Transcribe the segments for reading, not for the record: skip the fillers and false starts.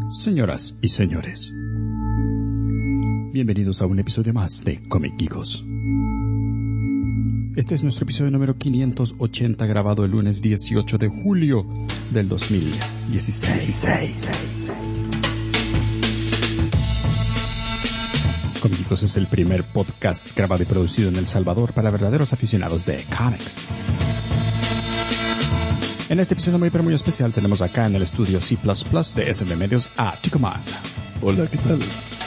Señoras y señores, bienvenidos a un episodio más de Comic Geekos. Este es nuestro episodio número 580, grabado el lunes 18 de julio del 2016. Comic Geekos es el primer podcast grabado y producido en El Salvador para verdaderos aficionados de cómics. En este episodio muy pero muy especial tenemos acá en el estudio C++ de SM Medios a Tico Man. Hola, ¿qué tal?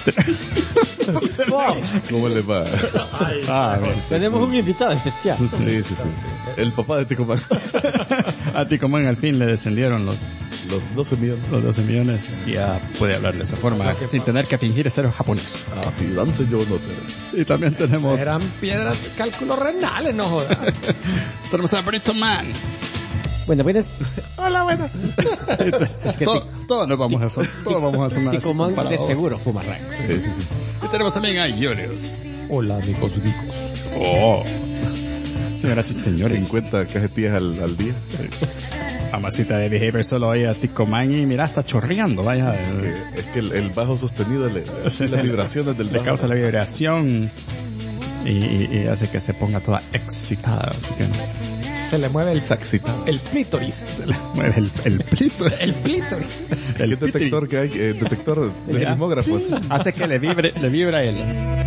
¿Cómo le va? Tenemos un invitado especial. Sí. El papá de Tico Man. A Tico Man al fin le descendieron los 12 millones. Los 12 millones y ya puede hablar de esa forma sin tener que fingir ser japonés. Ah, sí, danse yo no te... Y también tenemos... Eran piedras de cálculos renales, no jodas. Tenemos a Brito Man. Buenas. Hola, buenas. Es que todos nos vamos a hacer, todos vamos a hacer una... Tico Man de seguro fuma Rex. Sí. Y tenemos también a Julius. Hola, amigos geekos. Oh. Señoras y señores. 50 cajetillas al día. Sí. Mamacita de Behavior solo oye a Tico Man y mira, está chorreando, vaya. Es que el bajo sostenido, las vibraciones del bajo. Le causa la vibración y hace que se ponga toda excitada, así que... Se le mueve el clítoris. Se le mueve el clítoris. El clítoris. ¿Qué detector que hay? Detector de sismógrafos. Hace que le vibra el...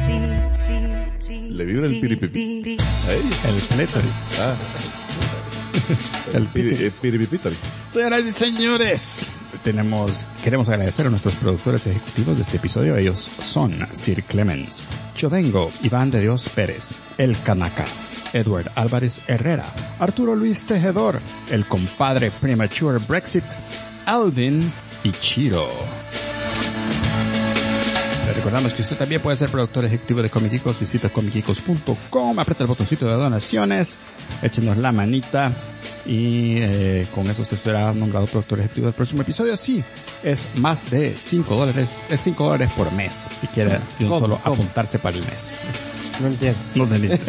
Le vibra el piripipi. El clítoris. Ah. El piripipítoris. Señoras y señores, queremos agradecer a nuestros productores ejecutivos de este episodio. Ellos son Sir Clemens, Chodengo, Iván de Dios Pérez, El Kanaka, Edward Álvarez Herrera, Arturo Luis Tejedor, el compadre Premature Brexit, Alvin y Chiro. Le recordamos que usted también puede ser productor ejecutivo de Comic Geekos. Visita comicgeekos.com, aprieta el botoncito de donaciones, échenos la manita y con eso usted será nombrado productor ejecutivo del próximo episodio. Sí, es más de $5, es $5 por mes, si quiere de un solo apuntarse para el mes. No entiendo. No te entiendo.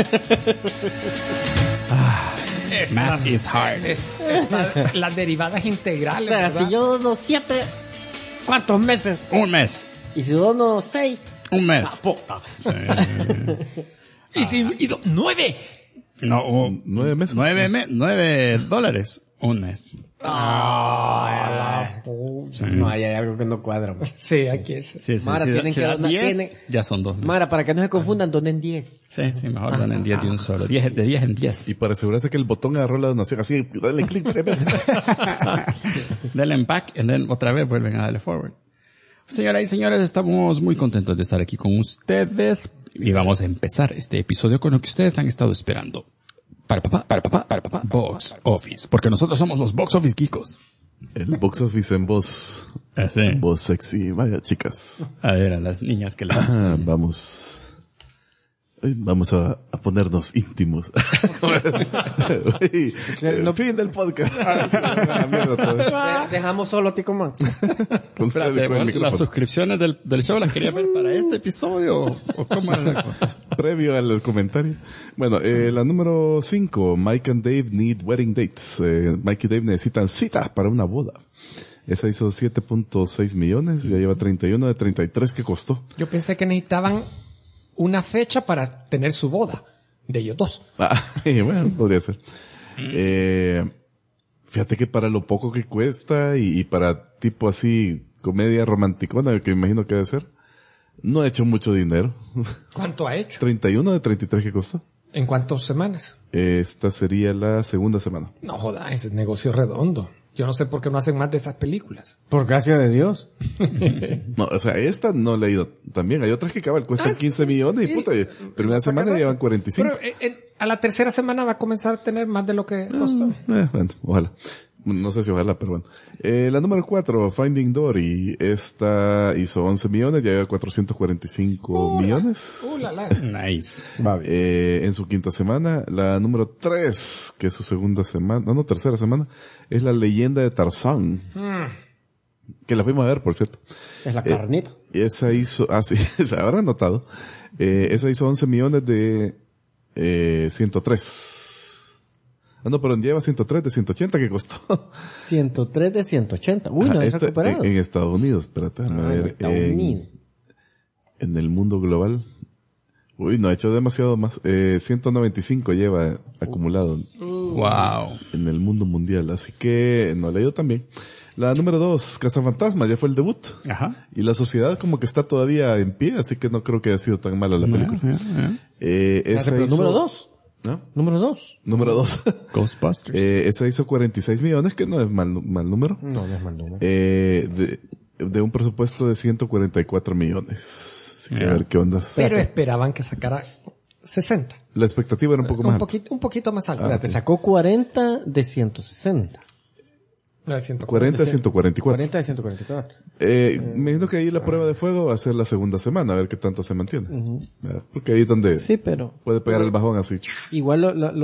Math is hard. Las derivadas integrales. O sea, ¿verdad? si yo dono 7, ¿cuántos meses? Un mes. Y si dono 6, Un mes. ¡la puta! Y si 9. No, 9 meses. $9 un mes. No, hay algo que no cuadra. Sí, aquí es. Sí, Mara, tienen si que da donar, 10, ya son 2 meses. Mara, para que no se confundan, donen 10. Sí, mejor donen 10 de un solo. De 10 en 10. Y para asegurarse que el botón agarró la donación, así, dale clic 3 veces. Denle en back y then otra vez vuelven a darle forward. Señoras y señores, estamos muy contentos de estar aquí con ustedes y vamos a empezar este episodio con lo que ustedes han estado esperando. Para papá, Box Office. Porque nosotros somos los Box Office Geekos. El box office en voz. Sí. Voz sexy. Vaya, chicas. A ver, a las niñas que le Vamos a ponernos íntimos. Fin del podcast. Dejamos solo a Tico Man. ¿Las suscripciones del show las quería ver para este episodio? ¿O cómo era la cosa? Previo al comentario. Bueno, la número 5. Mike and Dave need wedding dates. Mike y Dave necesitan citas para una boda. Esa hizo 7.6 millones. Ya lleva 31 de 33 que costó. Yo pensé que necesitaban una fecha para tener su boda. De ellos dos. Bueno, podría ser. Fíjate que para lo poco que cuesta y para tipo así comedia romanticona, que imagino que debe ser, no ha hecho mucho dinero. ¿Cuánto ha hecho? 31 de 33 que costó. ¿En cuántas semanas? Esta sería la segunda semana. No joda, ese es negocio redondo. Yo no sé por qué no hacen más de esas películas. Por gracia de Dios. No, o sea, esta no le ha ido tan bien. Hay otras que cuestan 15 millones y puta, primera semana llevan 45. Pero a la tercera semana va a comenzar a tener más de lo que costó. Bueno, ojalá. No sé si ojalá, pero bueno. La número 4, Finding Dory. Esta hizo 11 millones, ya lleva 445 millones. Nice. En su quinta semana. La número 3, que es su segunda semana, tercera semana, es La Leyenda de Tarzán. Que la fuimos a ver, por cierto. Es la carnita. Esa hizo, sí, se habrá notado. Esa hizo 11 millones de 103. Ah, no, pero lleva 103 de 180 que costó. 103 de 180. Uy, no Ajá, es recuperado. en Estados Unidos, espérate, déjame ver. Estados Unidos. En el mundo global. Uy, no ha hecho demasiado más. 195 lleva acumulado Wow. en el mundo mundial. Así que no le ha ido tan bien. La número 2, Cazafantasmas, ya fue el debut. Ajá. Y la sociedad como que está todavía en pie, así que no creo que haya sido tan mala la película. Esa Pero hizo... número 2. ¿No? Número 2. Número 2. Ghostbusters. Esa hizo 46 millones, que no es mal número. No es mal número. De un presupuesto de 144 millones. Así que a ver qué onda. Pero esperaban que sacara 60. La expectativa era un poco más alta. Un poquito más alta. Espérate, sacó 40 de 160. No, de 140. 40 a 144. 40 de 144. Me imagino que ahí la prueba de fuego va a ser la segunda semana, a ver qué tanto se mantiene. ¿Verdad? Porque ahí es donde Sí, pero puede pegar el bajón así. igual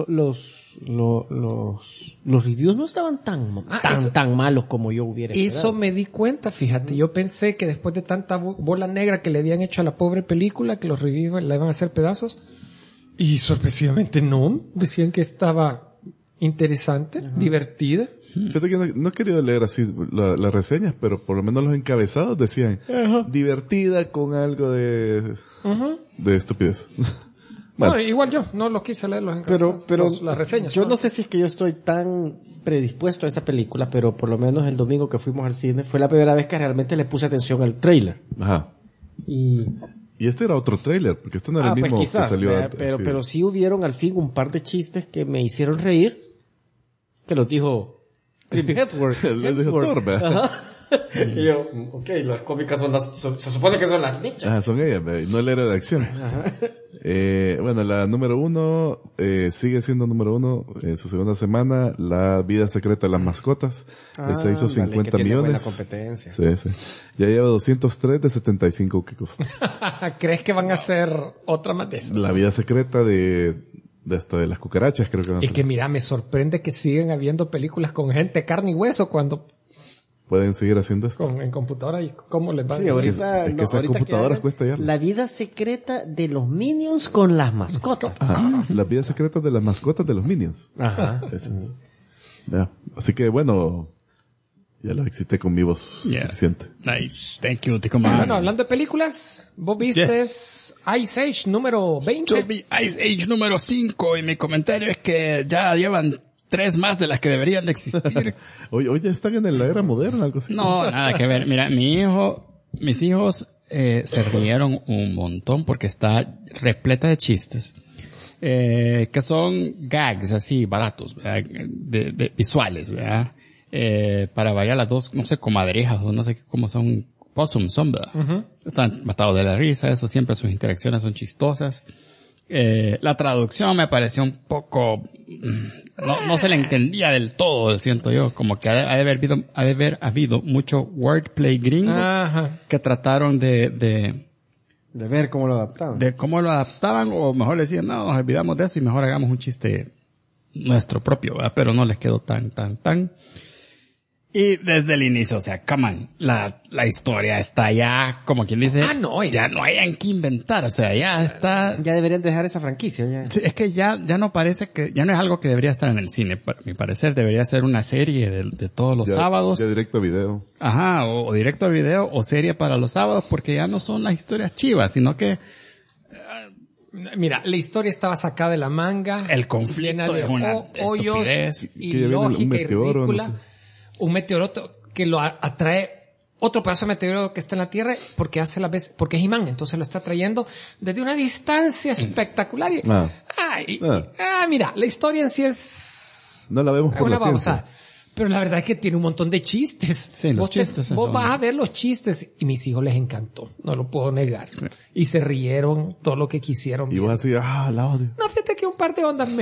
los reviews no estaban tan malos como yo hubiera Eso esperado. me di cuenta, fíjate. Yo pensé que después de tanta bola negra que le habían hecho a la pobre película, que los reviews la iban a hacer pedazos. Y sorpresivamente no. Decían que estaba interesante, divertida. Fíjate que no he querido leer así las reseñas, pero por lo menos los encabezados decían divertida con algo de estupidez. Bueno. No, igual yo, no lo quise leer los encabezados, Pero las reseñas. yo no sé si es que yo estoy tan predispuesto a esa película, pero por lo menos el domingo que fuimos al cine fue la primera vez que realmente le puse atención al tráiler. Ajá. Y Y este era otro tráiler, porque este no era el pues mismo quizás, que salió ¿verdad? antes. Pero sí hubieron al fin un par de chistes que me hicieron reír, que los dijo Chris Hemsworth. Les dijo Thor, ¿verdad? Ajá. Y yo, las cómicas se supone que son las bichas. Ah, son ellas, no el héroe de acción. Bueno, la número 1, sigue siendo número 1 en su segunda semana, La vida secreta de las mascotas. Esta hizo 50 millones. Buena competencia. Sí. Ya lleva 203 de 75 que costó. ¿Crees que van a hacer otra más de esas? La vida secreta de hasta de las cucarachas, creo que van a Es ser. que mira, me sorprende que siguen habiendo películas con gente, carne y hueso, cuando Pueden seguir haciendo esto. en computadora y cómo les va. Sí, ahorita, Es que esas ahorita computadoras hagan cuesta ya. La vida secreta de los Minions con las mascotas. Ajá. Las vidas secretas de las mascotas de los Minions. Ajá. Ese es. Ya. Así que bueno, ya lo excité con mi voz Yeah. suficiente. Nice. Thank you, Tico Man. Bueno, hablando de películas, vos viste Yes. Ice Age número 20. Yo vi Ice Age número 5 y mi comentario es que ya llevan 3 más de las que deberían de existir. Hoy ya están en la era moderna, algo así. No, nada que ver. Mira, mis hijos se rieron un montón porque está repleta de chistes. Que son gags así, baratos, ¿verdad? De visuales, ¿verdad? Para variar las dos, no sé, comadrejas o no sé cómo son, possums son, ¿verdad? Están matados de la risa, eso siempre sus interacciones son chistosas. La traducción me pareció un poco, no se le entendía del todo, siento yo, como que ha de haber habido mucho wordplay gringo Ajá. que trataron de ver cómo lo adaptaban. de cómo lo adaptaban, o mejor le decían, no, nos olvidamos de eso y mejor hagamos un chiste nuestro propio, ¿verdad? Pero no les quedó tan. Y desde el inicio, o sea, come on, la historia está ya, como quien dice, Ah, no, ya no hay en qué inventar, o sea, ya está. Ya deberían dejar esa franquicia. Ya. Sí, es que ya no parece que, ya no es algo que debería estar en el cine, para mi parecer, debería ser una serie de todos los sábados. Ya directo a video. Ajá, o directo al video, o serie para los sábados, porque ya no son las historias chivas, sino que Mira, la historia estaba sacada de la manga. el conflicto llena de es una hoyos estupidez. Que ya viene un ilógica y meteoro, ridícula. no sé. Un meteoro que lo atrae otro pedazo de meteoro que está en la Tierra porque hace la vez, porque es imán, entonces lo está trayendo desde una distancia espectacular. Y, mira, la historia en sí es No la vemos por una la ciencia. babosada. Pero la verdad es que tiene un montón de chistes. Sí, los Vos chistes son vos lo- vas a ver los chistes y mis hijos les encantó, no lo puedo negar. Y se rieron todo lo que quisieron. Y vos así, la odio. No, fíjate que un par de ondas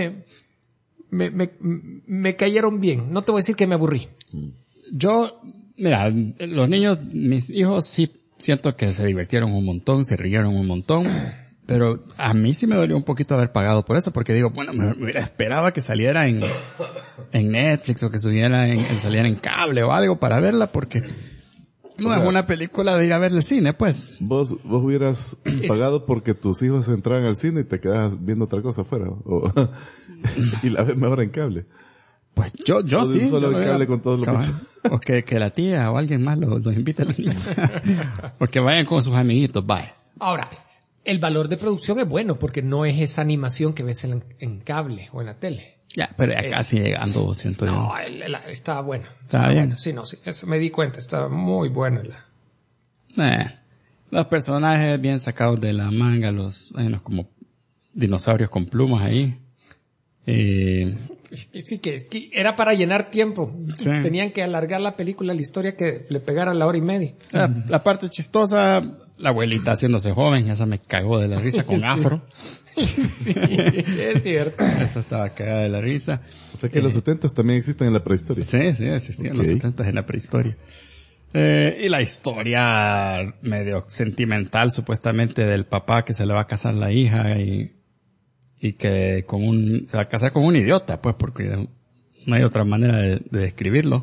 me cayeron bien. No te voy a decir que me aburrí. Yo, mira, los niños, mis hijos sí siento que se divirtieron un montón, se rieron un montón, pero a mí sí me dolió un poquito haber pagado por eso, porque digo, bueno, me hubiera esperaba que saliera en Netflix o que saliera en cable o algo para verla, porque no es una película de ir a ver el cine, pues. Vos hubieras pagado porque tus hijos entraran al cine y te quedas viendo otra cosa afuera. Y la ves mejor en cable. Pues yo sí. Solo el cable con todos los bichos. O que la tía o alguien más los invite a los niños. O que vayan con sus amiguitos, vaya. Ahora, el valor de producción es bueno porque no es esa animación que ves en cable o en la tele. Ya, pero ya casi llegando, siento yo. No, estaba bueno. Está bien. Bueno. Sí, no, sí, eso me di cuenta, estaba muy bueno. Los personajes bien sacados de la manga, hay unos como dinosaurios con plumas ahí. Sí, que era para llenar tiempo. Sí. Tenían que alargar la película, la historia que le pegara la hora y media. La parte chistosa, la abuelita haciéndose joven, esa me cagó de la risa con afro. Sí, es cierto. Esa estaba cagada de la risa. O sea que los 70s también existen en la prehistoria. Sí, existían los 70s en la prehistoria. Y la historia medio sentimental, supuestamente, del papá que se le va a casar la hija y que se va a casar con un idiota, pues, porque no hay otra manera de describirlo.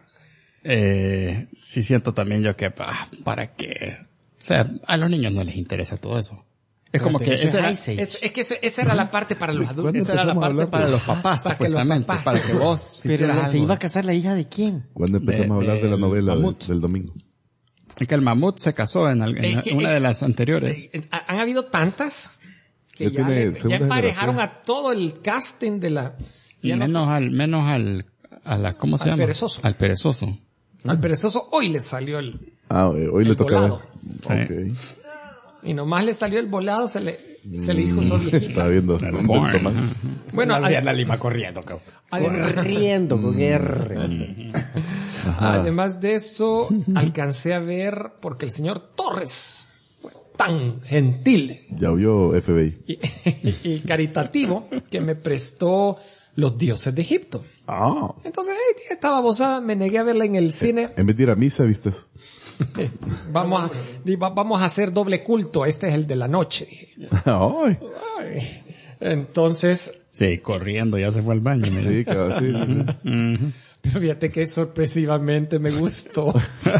Sí siento también yo que, ¿para qué? O sea, a los niños no les interesa todo eso. Es como que esa era la parte para los adultos. Esa era la parte para los papás, supuestamente. Para que vos... Pero se iba a casar la hija de quién? Cuando empezamos a hablar de la novela del domingo. Es que el mamut se casó en una de las anteriores. Han habido tantas que ya emparejaron a todo el casting de la... Menos al ¿cómo se llama? Perezoso. Al perezoso. Al perezoso hoy le salió hoy le tocaba. Okay. Y nomás le salió el volado, se le dijo sos viejita. Estaba viendo. Bueno, la lima corriendo, corriendo con R. Además de eso, alcancé a ver, porque el señor Torres fue tan gentil. Ya oyó FBI. Y caritativo, que me prestó Los Dioses de Egipto. Entonces, estaba babosada, me negué a verla en el cine. En vez de ir a misa, ¿viste eso? Vamos a hacer doble culto, este es el de la noche, dije. Entonces... Sí, corriendo, ya se fue al baño. Sí. Pero fíjate que sorpresivamente me gustó.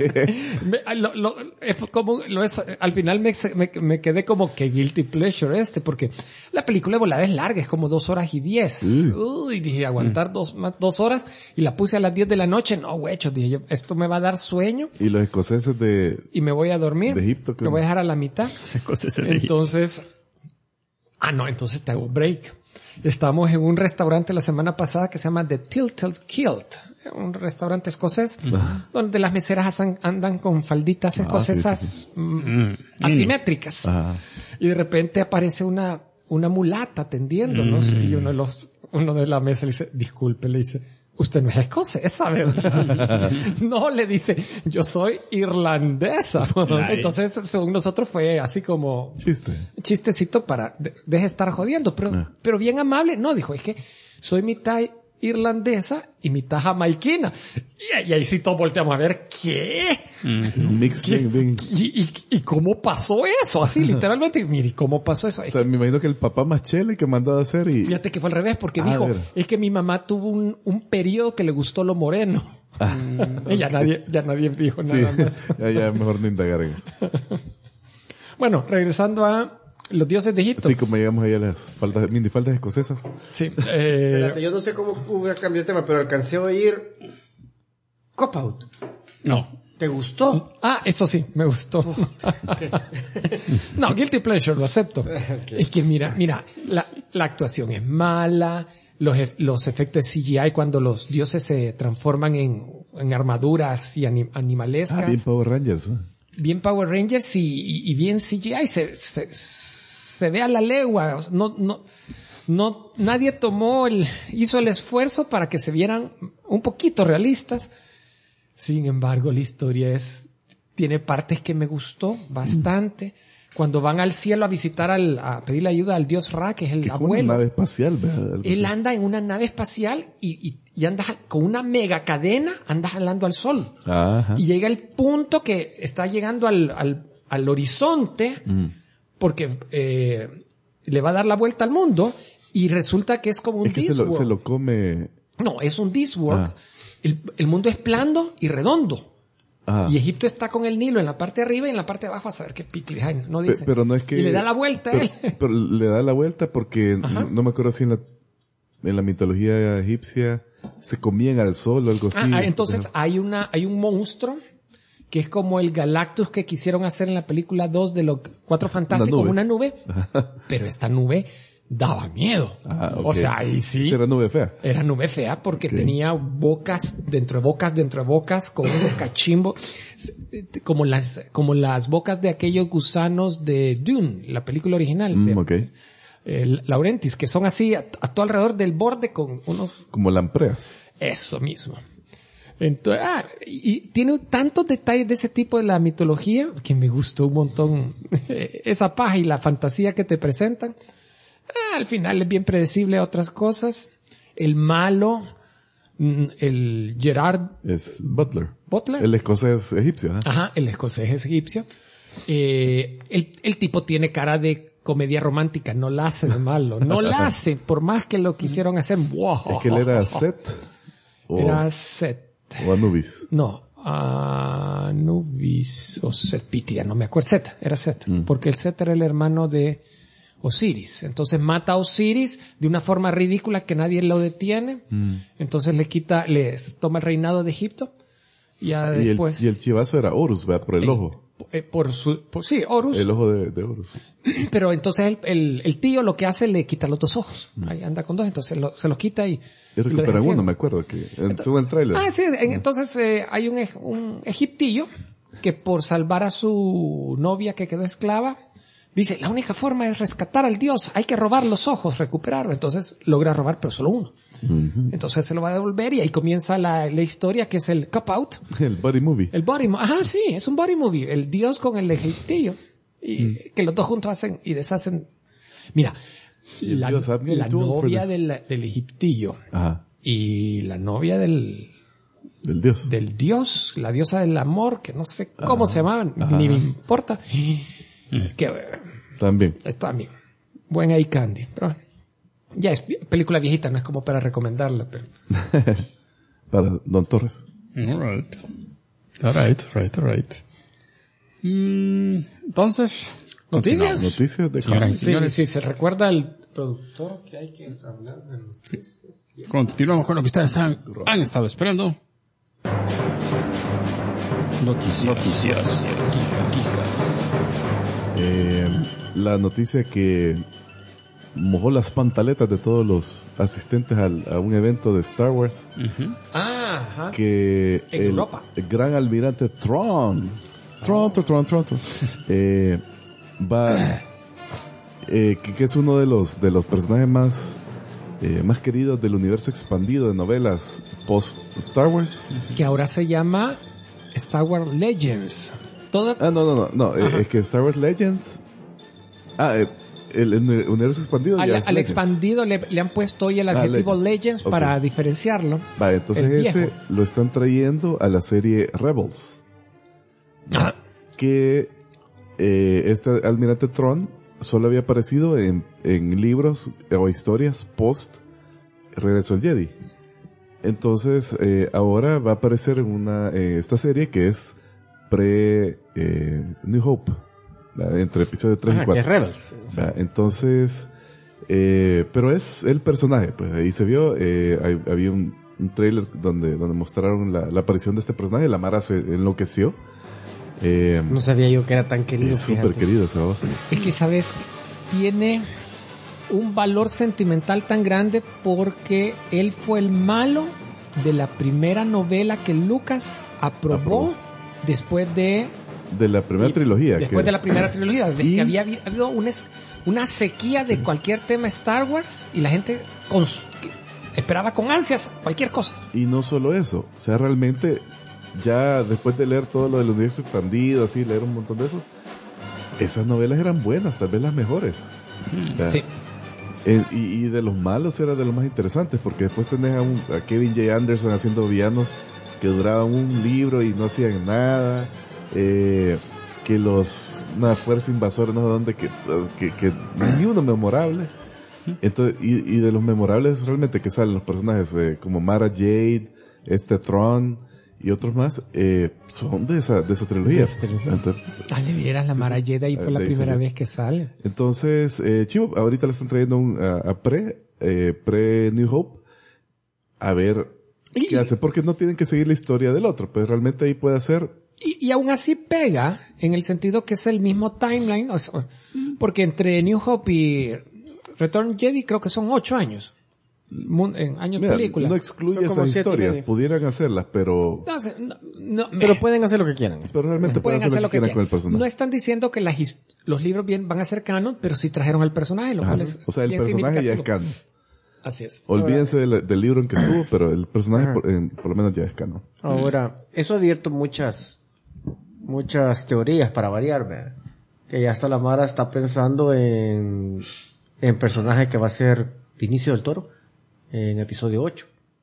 Al final me quedé como que guilty pleasure porque la película de volada es larga, es como 2:10. Uy, dije, aguantar 2 horas, y la puse a las 10 de la noche. No, huechos, dije yo, esto me va a dar sueño. Y los escoceses y me voy a dormir. De Egipto, me voy a dejar a la mitad. Entonces, entonces te hago break. Estamos en un restaurante la semana pasada que se llama The Tilted Kilt, un restaurante escocés, donde las meseras andan con falditas escocesas asimétricas. Y de repente aparece una mulata atendiéndonos, y uno de la mesa le dice, disculpe, le dice, usted no es escocesa, ¿verdad? No, le dice, yo soy irlandesa. Entonces, según nosotros fue así como... Chistecito para... Deje estar jodiendo, pero bien amable. No, dijo, es que soy mitad irlandesa y mitad jamaiquina. Y ahí sí todos volteamos a ver, ¿qué? Mix ¿Y cómo pasó eso? Así, literalmente, mire, ¿cómo pasó eso? O sea, me imagino que el papá más chele que mandaba a hacer y... Fíjate que fue al revés, porque dijo, es que mi mamá tuvo un periodo que le gustó lo moreno. Y ya nadie dijo nada más. Ya mejor no indagar en eso. Bueno, regresando a Los Dioses de Egipto. Así como llegamos ahí a las minifaldas escocesas. Sí. Espérate, yo no sé cómo voy a cambiar de tema, pero alcancé a oír Cop Out. No. ¿Te gustó? Eso sí, me gustó. No, guilty pleasure, lo acepto. Es que mira, la actuación es mala, los efectos de CGI cuando los dioses se transforman en armaduras y animalescas. Bien Power Rangers. Bien Power Rangers y bien CGI, se ve a la legua. No, nadie hizo el esfuerzo para que se vieran un poquito realistas. Sin embargo, la historia tiene partes que me gustó bastante. Cuando van al cielo a visitar a pedirle ayuda al dios Ra, que es el abuelo. Una nave espacial, ¿verdad? Él anda en una nave espacial y anda con una mega cadena, anda jalando al sol. Y llega el punto que está llegando al horizonte, porque le va a dar la vuelta al mundo, y resulta que es como un Discworld. Se lo come. No, es un Discworld. El mundo es plano y redondo. Y Egipto está con el Nilo en la parte de arriba y en la parte de abajo, a saber qué piti, no dice. Pero no es que... Y le da la vuelta a él. Pero le da la vuelta porque no me acuerdo si en la mitología egipcia se comían al sol o algo así. Entonces hay un monstruo que es como el Galactus que quisieron hacer en la película 2 de los Cuatro Fantásticos, una nube, pero esta nube daba miedo. Okay. O sea, ahí sí. Era nube fea. Era nube fea porque tenía bocas dentro de bocas, con un cachimbo, como las bocas de aquellos gusanos de Dune, la película original. Laurentis, que son así a todo alrededor del borde con unos... Como lampreas. Eso mismo. Entonces, y tiene tantos detalles de ese tipo de la mitología que me gustó un montón esa paja y la fantasía que te presentan. Al final es bien predecible a otras cosas. El malo, el Gerard... Es Butler. Butler. El escocés egipcio. Ajá, el escocés es egipcio. El tipo tiene cara de comedia romántica, no la hace de malo. No la hace, por más que lo quisieron hacer. Wow. Es que él era Set. Era Set. O Anubis. No, Anubis o Setpitria, no me acuerdo. Set, era Set. Porque el Set era el hermano de Osiris. Entonces mata a Osiris de una forma ridícula que nadie lo detiene. Entonces les toma el reinado de Egipto. Ya después. Y el chivazo era Horus, ¿verdad? Por el ojo. Sí, Horus. El ojo de Horus. Pero entonces el tío lo que hace le quita los dos ojos. Ahí anda con dos, entonces se los quita y recuperan uno, me acuerdo que estuvo en el tráiler. Sí, entonces hay un egiptillo que por salvar a su novia que quedó esclava, dice, la única forma es rescatar al dios, hay que robar los ojos, recuperarlo. Entonces logra robar, pero solo uno. Entonces se lo va a devolver y ahí comienza la historia que es el cop-out. El body movie. Sí, es un body movie. El dios con el egiptillo. Y que los dos juntos hacen y deshacen. Mira, la novia del egiptillo. Y la novia del dios, la diosa del amor, que no sé cómo se llamaban, ni me importa. También. Está bien. Buen eye candy. Pero ya es película viejita, no es como para recomendarla, pero. Para Don Torres. All right. Entonces, noticias. Noticias de señores. Sí, se recuerda al productor que hay que hablar de noticias. Sí. Continuamos con lo que ustedes han estado esperando. Noticias. La noticia que mojó las pantaletas de todos los asistentes a un evento de Star Wars. Que en Europa. El gran almirante Thrawn va que es uno de los personajes más queridos del universo expandido de novelas post Star Wars, que ahora se llama Star Wars Legends. No, es que Star Wars Legends el universo expandido al expandido le han puesto hoy el adjetivo Legends para diferenciarlo. Entonces ese lo están trayendo a la serie Rebels. Que este almirante Thrawn solo había aparecido en libros o historias post Regreso al Jedi. Entonces ahora va a aparecer en esta serie que es pre New Hope, entre episodios 3 y 4. Que es Rebels. Entonces pero es el personaje, pues ahí se vio, había un trailer donde mostraron la aparición de este personaje. La Mara se enloqueció. No sabía yo que era tan querido. Es súper querido esa voz. Es que, ¿sabes? Tiene un valor sentimental tan grande porque él fue el malo de la primera novela que Lucas aprobó después de la primera trilogía. Después de la primera trilogía. Que había habido una sequía de cualquier tema Star Wars y la gente esperaba con ansias cualquier cosa. Y no solo eso, o sea, realmente ya después de leer todo lo del universo expandido, así, leer un montón de eso, esas novelas eran buenas, tal vez las mejores. Sí. Y de los malos era de los más interesantes, porque después tenés a Kevin J. Anderson haciendo villanos que duraban un libro y no hacían nada, que una fuerza invasora no sé dónde, que ni uno memorable. Entonces, y de los memorables realmente que salen los personajes como Mara Jade, Thrawn y otros más, son de esa trilogía. Entonces, de veras, la Mara Jade ahí fue la primera vez que sale. Entonces, chivo, ahorita le están trayendo a pre New Hope, a ver ¿Qué hace? Porque no tienen que seguir la historia del otro, pues realmente ahí puede hacer... Y aún así pega, en el sentido que es el mismo timeline, o sea, porque entre New Hope y Return Jedi creo que son 8 años. En años de película. No excluye esas historias, pudieran hacerlas, pero... Pero pueden hacer lo que quieran. Pero realmente pueden hacer lo que quieran con el personaje. No están diciendo que los libros bien van a ser canon, pero sí trajeron al personaje, lo cual es o sea, el personaje ya es canon. Así es. Olvídense del libro en que estuvo, pero el personaje por lo menos ya es canon. Ahora, eso ha abierto muchas teorías para variar, ¿verdad? Que ya hasta la Mara está pensando en personaje que va a ser Vinicio del Toro en episodio 8.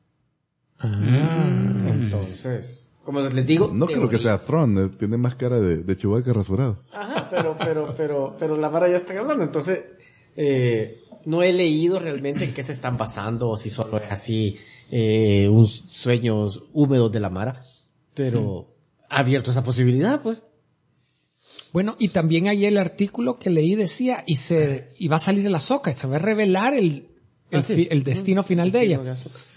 Entonces, como les digo, no creo que sea Thrawn, tiene más cara de Chewbacca rasurado. Ajá, pero la Mara ya está hablando, entonces no he leído realmente en qué se están basando o si solo es así sueños húmedos de la Mara, pero ha abierto esa posibilidad, pues. Bueno, y también ahí el artículo que leí decía, y va a salir la Ahsoka, y se va a revelar el destino final de ella.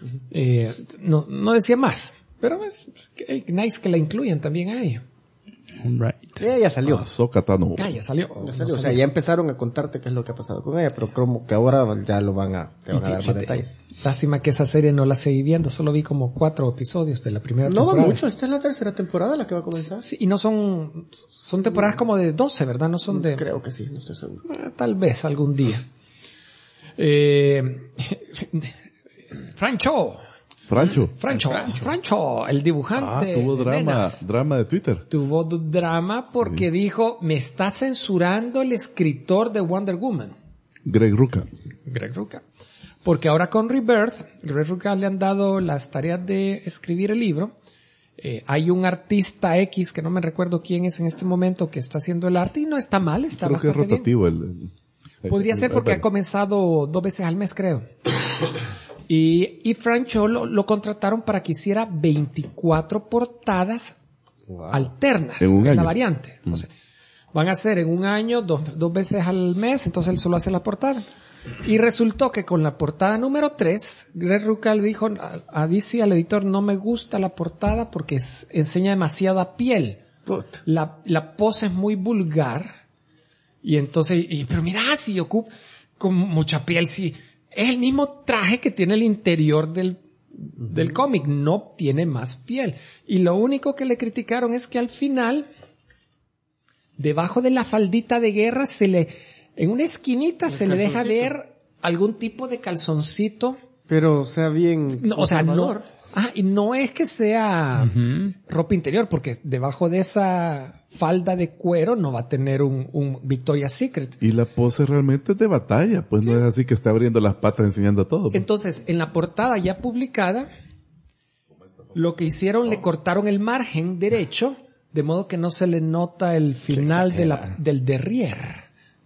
No decía más, pero es nice que la incluyan también a ella. Right. Ella ya salió. Ahsoka Tano. Ya salió. O sea, ya empezaron a contarte qué es lo que ha pasado con ella, pero como que ahora ya te van a dar más detalles. Lástima que esa serie no la seguí viendo, solo vi como 4 episodios de la primera temporada. No va mucho, esta es la tercera temporada la que va a comenzar. Sí, y no son temporadas como de 12, ¿verdad? No son de... Creo que sí, no estoy seguro. Tal vez algún día. Francho, el dibujante. Tuvo drama de Twitter. Tuvo drama porque dijo, me está censurando el escritor de Wonder Woman. Greg Rucka. Porque ahora con Rebirth, Greg Rucka le han dado las tareas de escribir el libro. Hay un artista X, que no me recuerdo quién es en este momento, que está haciendo el arte y no está mal, está creo bastante que es rotativo bien. Podría ser porque ha comenzado 2 veces al mes, creo. Y Francho lo contrataron para que hiciera 24 portadas alternas en la variante. Entonces, van a ser en un año 2 veces al mes, entonces él solo hace la portada. Y resultó que con la portada número 3, Greg Rucka le dijo a DC, al editor, no me gusta la portada porque enseña demasiada piel. La pose es muy vulgar. Y entonces, pero mira, si ocupa con mucha piel, si es el mismo traje que tiene el interior del cómic, no tiene más piel. Y lo único que le criticaron es que al final, debajo de la faldita de guerra, en una esquinita se le deja ver algún tipo de calzoncito. Pero, o sea, bien... No, o sea, no... y no es que sea ropa interior, porque debajo de esa falda de cuero no va a tener un Victoria's Secret. Y la pose realmente es de batalla, pues no es así que está abriendo las patas enseñando todo. Pues. Entonces, en la portada ya publicada, lo que hicieron, le cortaron el margen derecho, de modo que no se le nota el final del derrière.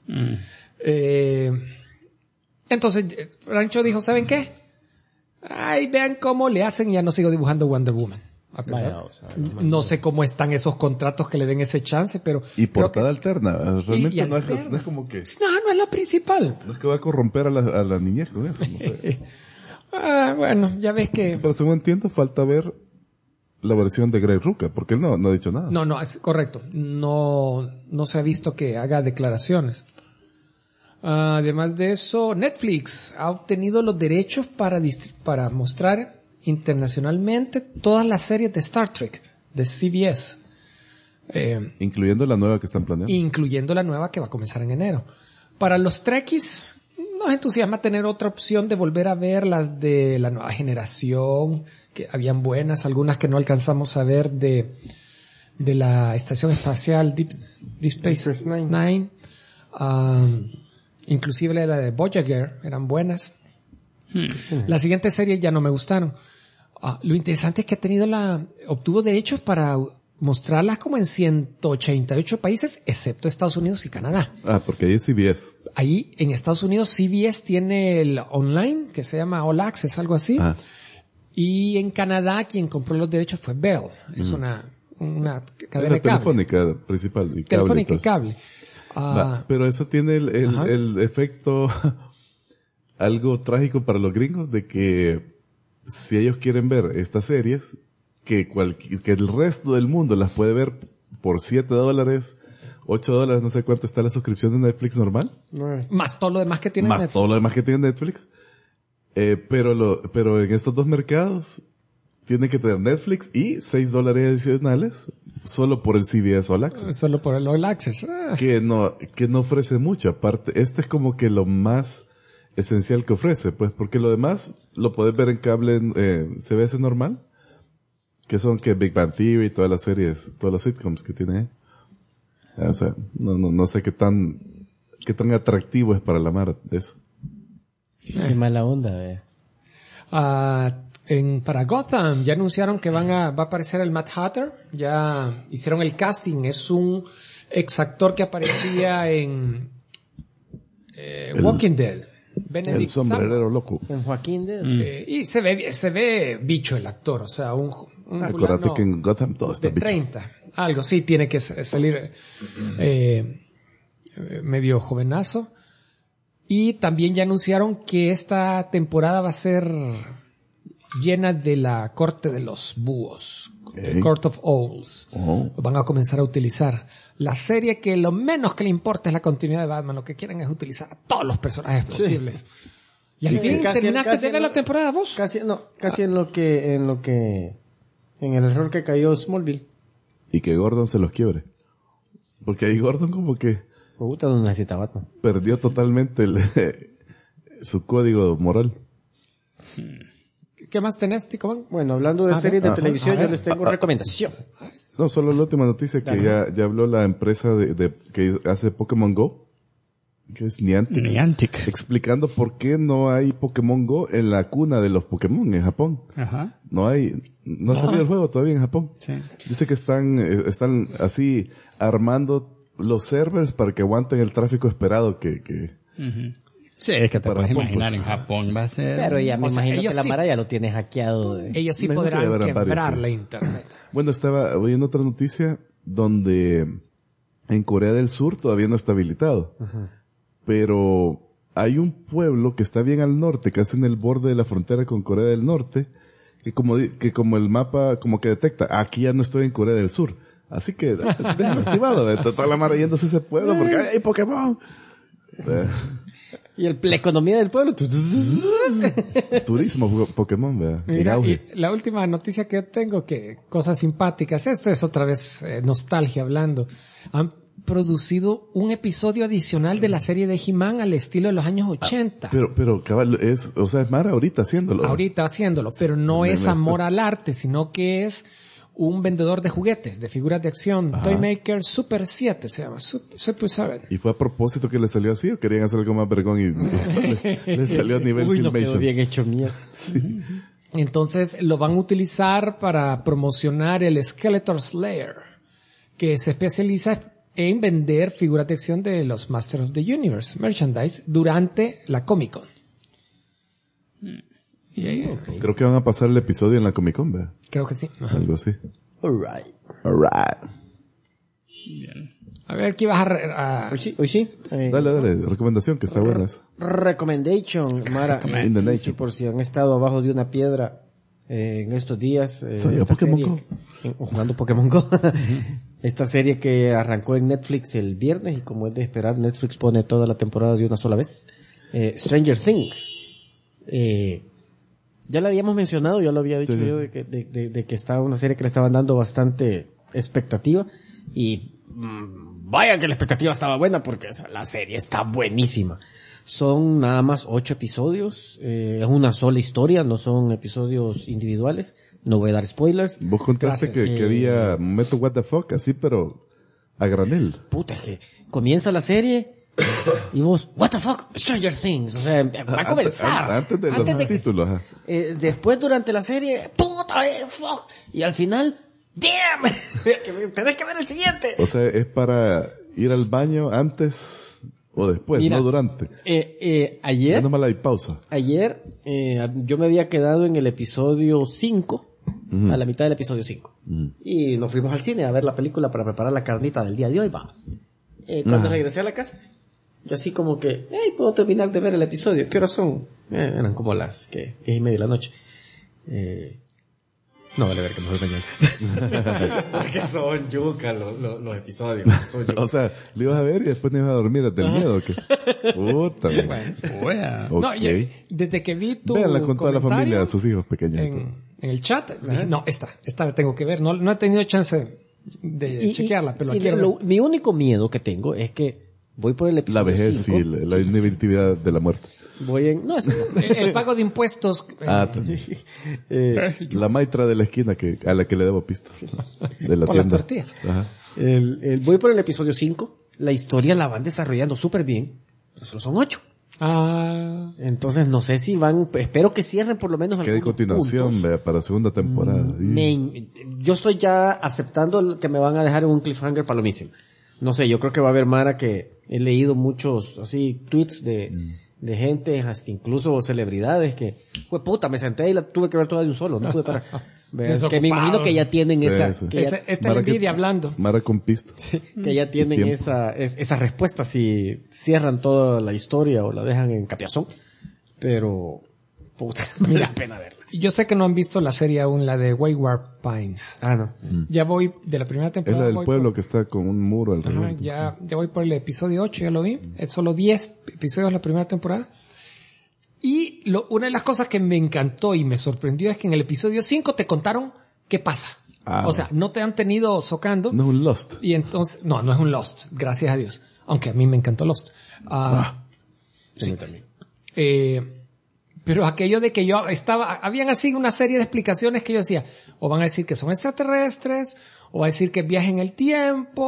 Entonces, Rancho dijo, ¿saben qué? Ay, vean cómo le hacen y ya no sigo dibujando Wonder Woman. No sé cómo están esos contratos que le den ese chance, pero... Y portada alterna, realmente no es como que... No es la principal. No es que va a corromper a la niñez con eso, no sé. Bueno, ya ves que... Pero según entiendo, falta ver la versión de Greg Rucka, porque él no ha dicho nada. No, es correcto. No se ha visto que haga declaraciones. Además de eso, Netflix ha obtenido los derechos para mostrar internacionalmente todas las series de Star Trek, de CBS. Incluyendo la nueva que están planeando. Incluyendo la nueva que va a comenzar en enero. Para los Trekkies, nos entusiasma tener otra opción de volver a ver las de la nueva generación, que habían buenas, algunas que no alcanzamos a ver de la estación espacial Deep Space Nine. Inclusive la de Voyager, eran buenas. La siguiente serie ya no me gustaron. Lo interesante es que obtuvo derechos para mostrarlas como en 188 países, excepto Estados Unidos y Canadá. Porque ahí es CBS. Ahí, en Estados Unidos, CBS tiene el online, que se llama All Access, algo así. Y en Canadá, quien compró los derechos fue Bell. Es una cadena de cable. Telefónica principal. Y telefónica y cable. Pero eso tiene el efecto algo trágico para los gringos de que si ellos quieren ver estas series, que el resto del mundo las puede ver por $7, $8, no sé cuánto está la suscripción de Netflix normal. Más todo lo demás que tiene Más Netflix. todo lo demás que tiene Netflix. Pero en estos dos mercados, tiene que tener Netflix y $6 adicionales solo por el CBS All Access. Solo por el All Access. Que no ofrece mucho. Aparte, este es como que lo más esencial que ofrece, pues, porque lo demás lo puedes ver en cable, CBS normal, que son que Big Bang Theory, todas las series, todos los sitcoms que tiene. O sea, no sé qué tan atractivo es para la mar eso. Qué mala onda, Para Gotham ya anunciaron que va a aparecer el Mad Hatter. Ya hicieron el casting. Es un ex actor que aparecía en Walking Dead. El sombrerero loco. En Joaquín de... Y se ve bicho el actor. O sea, un acuérdate que en Gotham todo está de bicho. 30. Algo sí, tiene que salir medio jovenazo. Y también ya anunciaron que esta temporada va a ser llena de la corte de los búhos. The Court of Owls. Lo van a comenzar a utilizar. La serie que lo menos que le importa es la continuidad de Batman. Lo que quieren es utilizar a todos los personajes posibles. ¿Y al fin terminaste de ver la temporada vos? Casi en el error que cayó Smallville. Y que Gordon se los quiebre. Porque ahí Gordon como que Puta, no necesita Batman. perdió totalmente su código moral. ¿Qué más tenés, Tico? Bueno, hablando de series de televisión, yo les tengo recomendación. No, solo la última noticia que ya habló la empresa que hace Pokémon Go, que es Niantic, explicando por qué no hay Pokémon Go en la cuna de los Pokémon en Japón. Ajá. No ha salido el juego todavía en Japón. Sí. Dice que están así armando los servers para que aguanten el tráfico esperado que Sí, es que te para puedes Japón, imaginar, pues. en Japón va a ser... Pero ya me O sea, imagino que ellos la sí- Mara ya lo tiene hackeado. Ellos sí Me imagino que podrán habrán varios, quebrar sí. la internet. Bueno, estaba oyendo otra noticia donde en Corea del Sur todavía no está habilitado. Pero hay un pueblo que está bien al norte, casi en el borde de la frontera con Corea del Norte, que como el mapa como que detecta, aquí ya no estoy en Corea del Sur. Así que déjame activado, toda la mara yéndose a ese pueblo porque hay Pokémon. Y la economía del pueblo. Turismo Pokémon, ¿verdad? En Mira, auge. y la última noticia que yo tengo, que cosas simpáticas, esto es otra vez nostalgia hablando. Han producido un episodio adicional de la serie de He-Man al estilo de los años 80. Pero cabal, es Mara ahorita haciéndolo. Ahorita haciéndolo, pero no es amor al arte, sino que es un vendedor de juguetes, de figuras de acción, Toymaker Super 7 se llama, Super 7. ¿Y fue a propósito que le salió así o querían hacer algo más vergón y le salió a nivel Uy, no quedó Filmation? bien hecho, mía. Sí. Entonces lo van a utilizar para promocionar el Skeletor Slayer, que se especializa en vender figuras de acción de los Masters of the Universe merchandise durante la Comic Con. Y ahí, Creo que van a pasar el episodio en la Comic Con, ¿verdad? creo que sí. Ajá. Algo así. Alright. Alright. A ver, ¿qué ibas a Hoy sí. Dale, recomendación que está buena esa. Recommendation, Mara. In the Sí, nation. por si han estado abajo de una piedra en estos días. Salió esta Pokémon serie, jugando Pokémon Go. Esta serie que arrancó en Netflix el viernes y como es de esperar, Netflix pone toda la temporada de una sola vez. Stranger Things. Ya la habíamos mencionado, yo lo había dicho Sí. yo de que estaba una serie que le estaban dando bastante expectativa y vaya que la expectativa estaba buena porque la serie está buenísima. Son nada más 8 episodios, es una sola historia, no son episodios individuales, no voy a dar spoilers. Vos contaste Gracias. que había un momento what the fuck, así pero a granel. Puta, es que comienza la serie y vos, what the fuck, Stranger Things, o sea, va a comenzar. Antes de los que- títulos, ajá. después durante la serie, puta, fuck, y al final, damn, tenés que ver el siguiente. O sea, es para ir al baño antes o después, Mira, no durante. Ayer, Menos mal hay pausa. yo me había quedado en el episodio 5, a la mitad del episodio 5. Y nos fuimos al cine a ver la película para preparar la carnita del día de hoy, va. Cuando regresé a la casa, yo así como que, puedo terminar de ver el episodio. ¿Qué horas son? Eran como las 10:30 de la noche. No, vale ver que mejor mañana. Porque son yuca los episodios. Son yuca. O sea, lo ibas a ver y después te ibas a dormir del miedo. ¿O qué? Puta. Bueno, Okay. no, desde que vi tu véanla con toda la comentario familia, sus hijos pequeños. en el chat, dije, no, esta la tengo que ver. No he tenido chance de chequearla, pero la quiero ver. Mi único miedo que tengo es que voy por el episodio La vejez 5. y la inevitabilidad de la muerte. No, eso no. El pago de impuestos. También. La maitra de la esquina a la que le debo pisto. De la Por tienda. las tortillas. Ajá. Voy por el episodio 5. La historia la van desarrollando súper bien. Pero solo son 8. Entonces no sé si espero que cierren por lo menos Que hay algunos continuación, puntos. vea, para segunda temporada. Yo estoy ya aceptando que me van a dejar en un cliffhanger palomísimo. No sé, yo creo que va a haber mara que he leído muchos así tweets de gente, hasta incluso celebridades que, pues puta, me senté y la tuve que ver toda de un solo, no pude parar. Que me imagino que ya tienen esa, Sí. que ya, Esta es la envidia hablando. Mara con pisto. que ya tienen esa respuesta si cierran toda la historia o la dejan en capiazón. Pero, puta, me da pena verla. Yo sé que no han visto la serie aún, la de Wayward Pines. No. Ya voy de la primera Es temporada. la del voy pueblo que está con un muro alrededor. Ajá, ya voy por el episodio 8, ya lo vi. Es solo 10 episodios la primera temporada. Y una de las cosas que me encantó y me sorprendió es que en el episodio 5 te contaron qué pasa. O sea, no te han tenido socando. No es un Lost. Y entonces, no es un Lost, gracias a Dios. Aunque a mí me encantó Lost. Sí, también. Pero aquello de que habían así una serie de explicaciones que yo decía, o van a decir que son extraterrestres, o va a decir que viajen en el tiempo,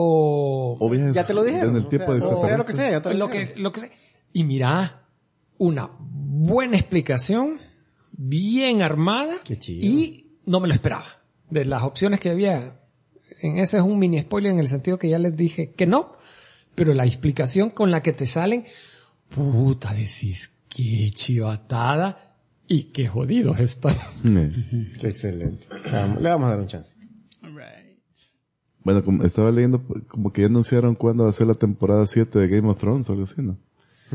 O viajes ya te lo dijeron. en el tiempo de o sea lo que sea, ya te lo que sea. Y mira, una buena explicación, bien armada, Qué chido. y no me lo esperaba. De las opciones que había, ese es un mini spoiler en el sentido que ya les dije que no, pero la explicación con la que te salen, puta, decís, qué chivatada y qué jodidos están. Qué excelente. Le vamos a dar un chance. Bueno, como estaba leyendo, como que ya anunciaron cuándo va a ser la temporada 7 de Game of Thrones o algo así, ¿no?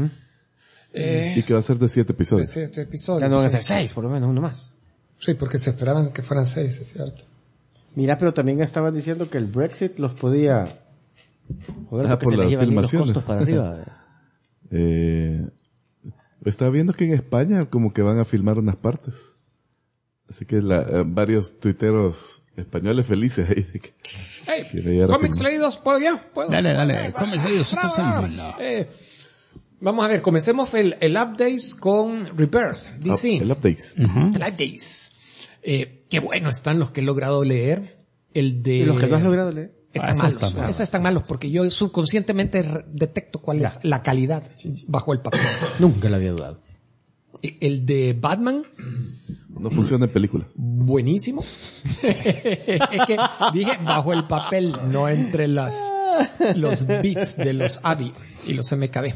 Y que va a ser de 7 episodios. Este episodio. Ya no van a ser 6, por lo menos, uno más. Sí, porque se esperaban que fueran 6, es cierto. Mira, pero también estaban diciendo que el Brexit los podía joder, porque por se les las iban los filmaciones. costos para arriba. Estaba viendo que en España como que van a filmar unas partes. Así que varios tuiteros españoles felices ahí. De que quiere llegar a Cómics filmar. leídos, ¿puedo ya? ¿Puedo? Dale. Cómics leídos esta semana. Vamos a ver, comencemos el updates con Rebirth, DC. El updates. El updates. Qué bueno están los que he logrado leer. El de... ¿Y los que no has logrado leer? Están malos. Esos están malos porque yo subconscientemente detecto cuál es la calidad bajo el papel. Nunca lo había dudado. El de Batman, No funciona en película. buenísimo. Es que dije bajo el papel, no entre los bits de los AVI y los MKB.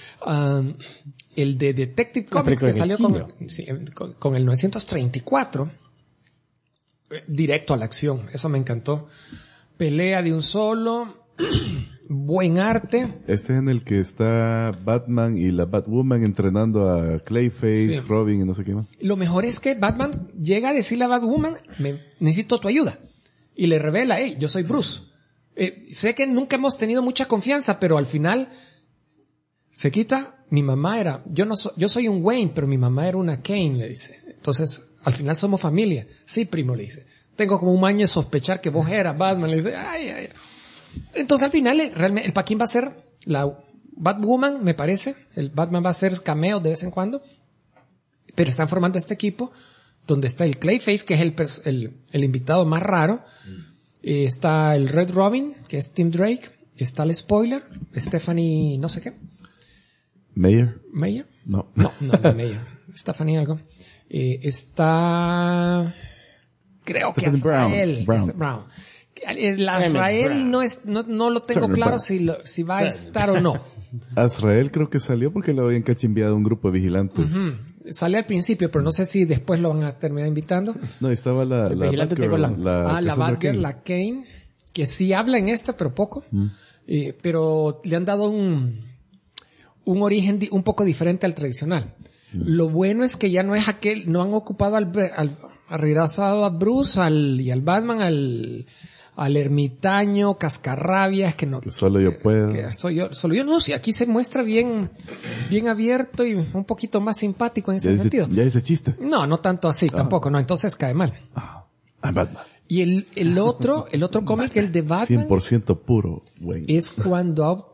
El de Detective Comics que salió con el 934, directo a la acción, eso me encantó. Pelea de un solo, buen arte. Este es en el que está Batman y la Batwoman entrenando a Clayface, Sí. Robin y no sé qué más. Lo mejor es que Batman llega a decirle a Batwoman, necesito tu ayuda. Y le revela, hey, yo soy Bruce. Sé que nunca hemos tenido mucha confianza, pero al final se quita. Mi mamá era, yo soy un Wayne, pero mi mamá era una Kane, le dice. Entonces, al final somos familia. Sí, primo, le dice. Tengo como un año de sospechar que vos eras Batman, le dice. Ay. Entonces al final, realmente, el Paquín va a ser la Batwoman, me parece. El Batman va a ser cameo de vez en cuando. Pero están formando este equipo donde está el Clayface, que es el invitado más raro. Está el Red Robin, que es Tim Drake. Está el Spoiler, Stephanie no sé qué. Mayer. No, Mayer. Stephanie algo. Está... Creo que Azrael. Brown. El Azrael no lo tengo claro si va a estar o no. Azrael creo que salió porque lo habían cachimbiado un grupo de vigilantes. Sale al principio, pero no sé si después lo van a terminar invitando. No, estaba la Batgirl, la Batgirl, la Kane, que sí habla en esta, pero poco. Pero le han dado un origen un poco diferente al tradicional. Lo bueno es que ya no es aquel, no han ocupado regresado a Bruce y al Batman, al ermitaño, cascarrabias, que no. Que solo yo puedo. Solo yo no, si aquí se muestra bien abierto y un poquito más simpático en ese sentido. Ya ese chiste. No tanto así, tampoco, no, entonces cae mal. Batman. Y el otro cómic, el de Batman. 100% puro, güey. Es cuando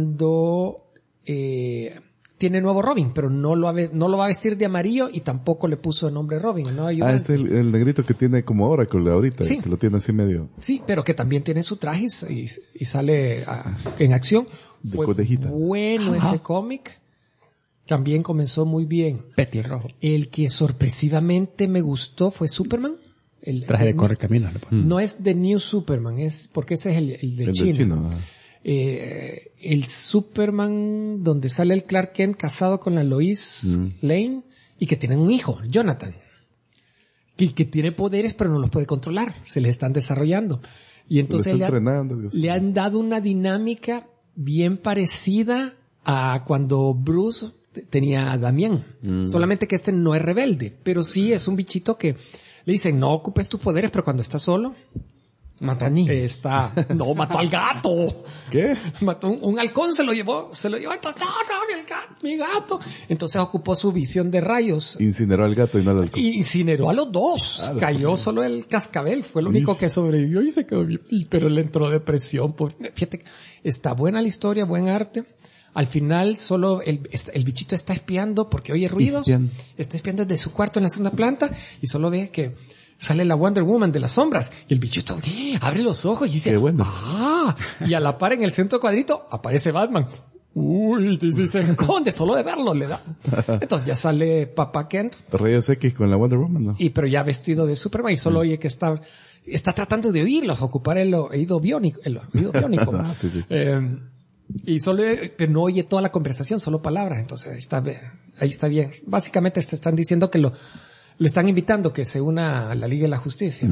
tiene nuevo Robin, pero no lo va a vestir de amarillo y tampoco le puso el nombre Robin, ¿no? Este es el negrito que tiene como Oracle ahorita, sí. Que lo tiene así medio. Sí, pero que también tiene su traje y sale en acción. Fue bueno ese cómic. También comenzó muy bien. Petty rojo. El que sorpresivamente me gustó fue Superman. El traje de correcaminos. No es The New Superman, es porque ese es el de China. El Superman donde sale el Clark Kent casado con la Lois Lane y que tienen un hijo, Jonathan, que tiene poderes pero no los puede controlar, se les están desarrollando y entonces le han dado una dinámica bien parecida a cuando Bruce tenía a Damián, solamente que este no es rebelde, pero sí es un bichito que le dicen no ocupes tus poderes, pero cuando estás solo mata a niños. No, mató al gato. ¿Qué? Mató un halcón, se lo llevó, entonces, mi gato. Entonces ocupó su visión de rayos. Incineró al gato y no al halcón. Incineró a los dos. Cayó solo el cascabel, fue el único que sobrevivió y se quedó bien. Pero le entró depresión. Fíjate, está buena la historia, buen arte. Al final solo el bichito está espiando porque oye ruidos. Está espiando desde su cuarto en la segunda planta y solo ve que sale la Wonder Woman de las sombras y el bichito abre los ojos y dice, y a la par en el centro cuadrito aparece Batman. Dice, se esconde, solo de verlo le da. Entonces ya sale Papá Kent. Rayos X con la Wonder Woman, ¿no? Pero ya vestido de Superman y solo oye que está tratando de oírlos, ocupar el oído biónico. Sí. Y solo, pero no oye toda la conversación, solo palabras. Entonces ahí está bien. Básicamente te están diciendo que lo están invitando que se una a la Liga de la Justicia.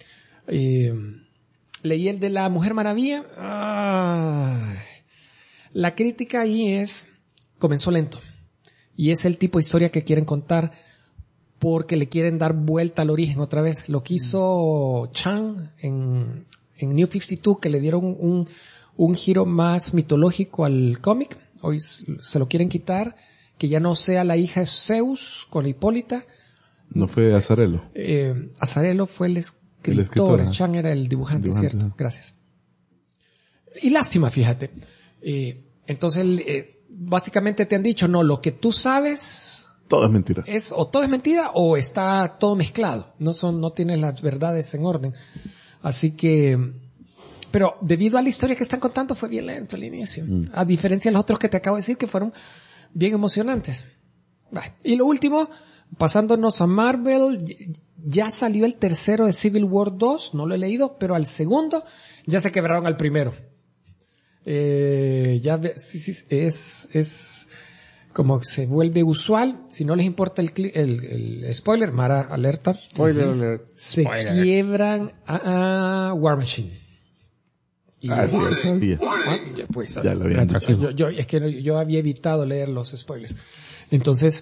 Leí el de la Mujer Maravilla. La crítica ahí comenzó lento. Y es el tipo de historia que quieren contar porque le quieren dar vuelta al origen otra vez. Lo que hizo Chang en New 52, que le dieron un giro más mitológico al cómic. Hoy se lo quieren quitar, que ya no sea la hija de Zeus con Hipólita. No fue Azarelo. Azarelo fue el escritor. Chang era el dibujante, ¿cierto? Gracias. Y lástima, fíjate. Entonces, básicamente te han dicho, no, lo que tú sabes... Todo es mentira. O todo es mentira o está todo mezclado. No tienes las verdades en orden. Así que... Pero debido a la historia que están contando fue bien lento al inicio. A diferencia de los otros que te acabo de decir que fueron bien emocionantes. Y lo último, pasándonos a Marvel, ya salió el tercero de Civil War 2, no lo he leído, pero al segundo ya se quebraron al primero. Es como que se vuelve usual, si no les importa el spoiler, Mara, alerta. Spoiler alert. Se quiebran a War Machine. Ya lo había dicho. Yo había evitado leer los spoilers. Entonces,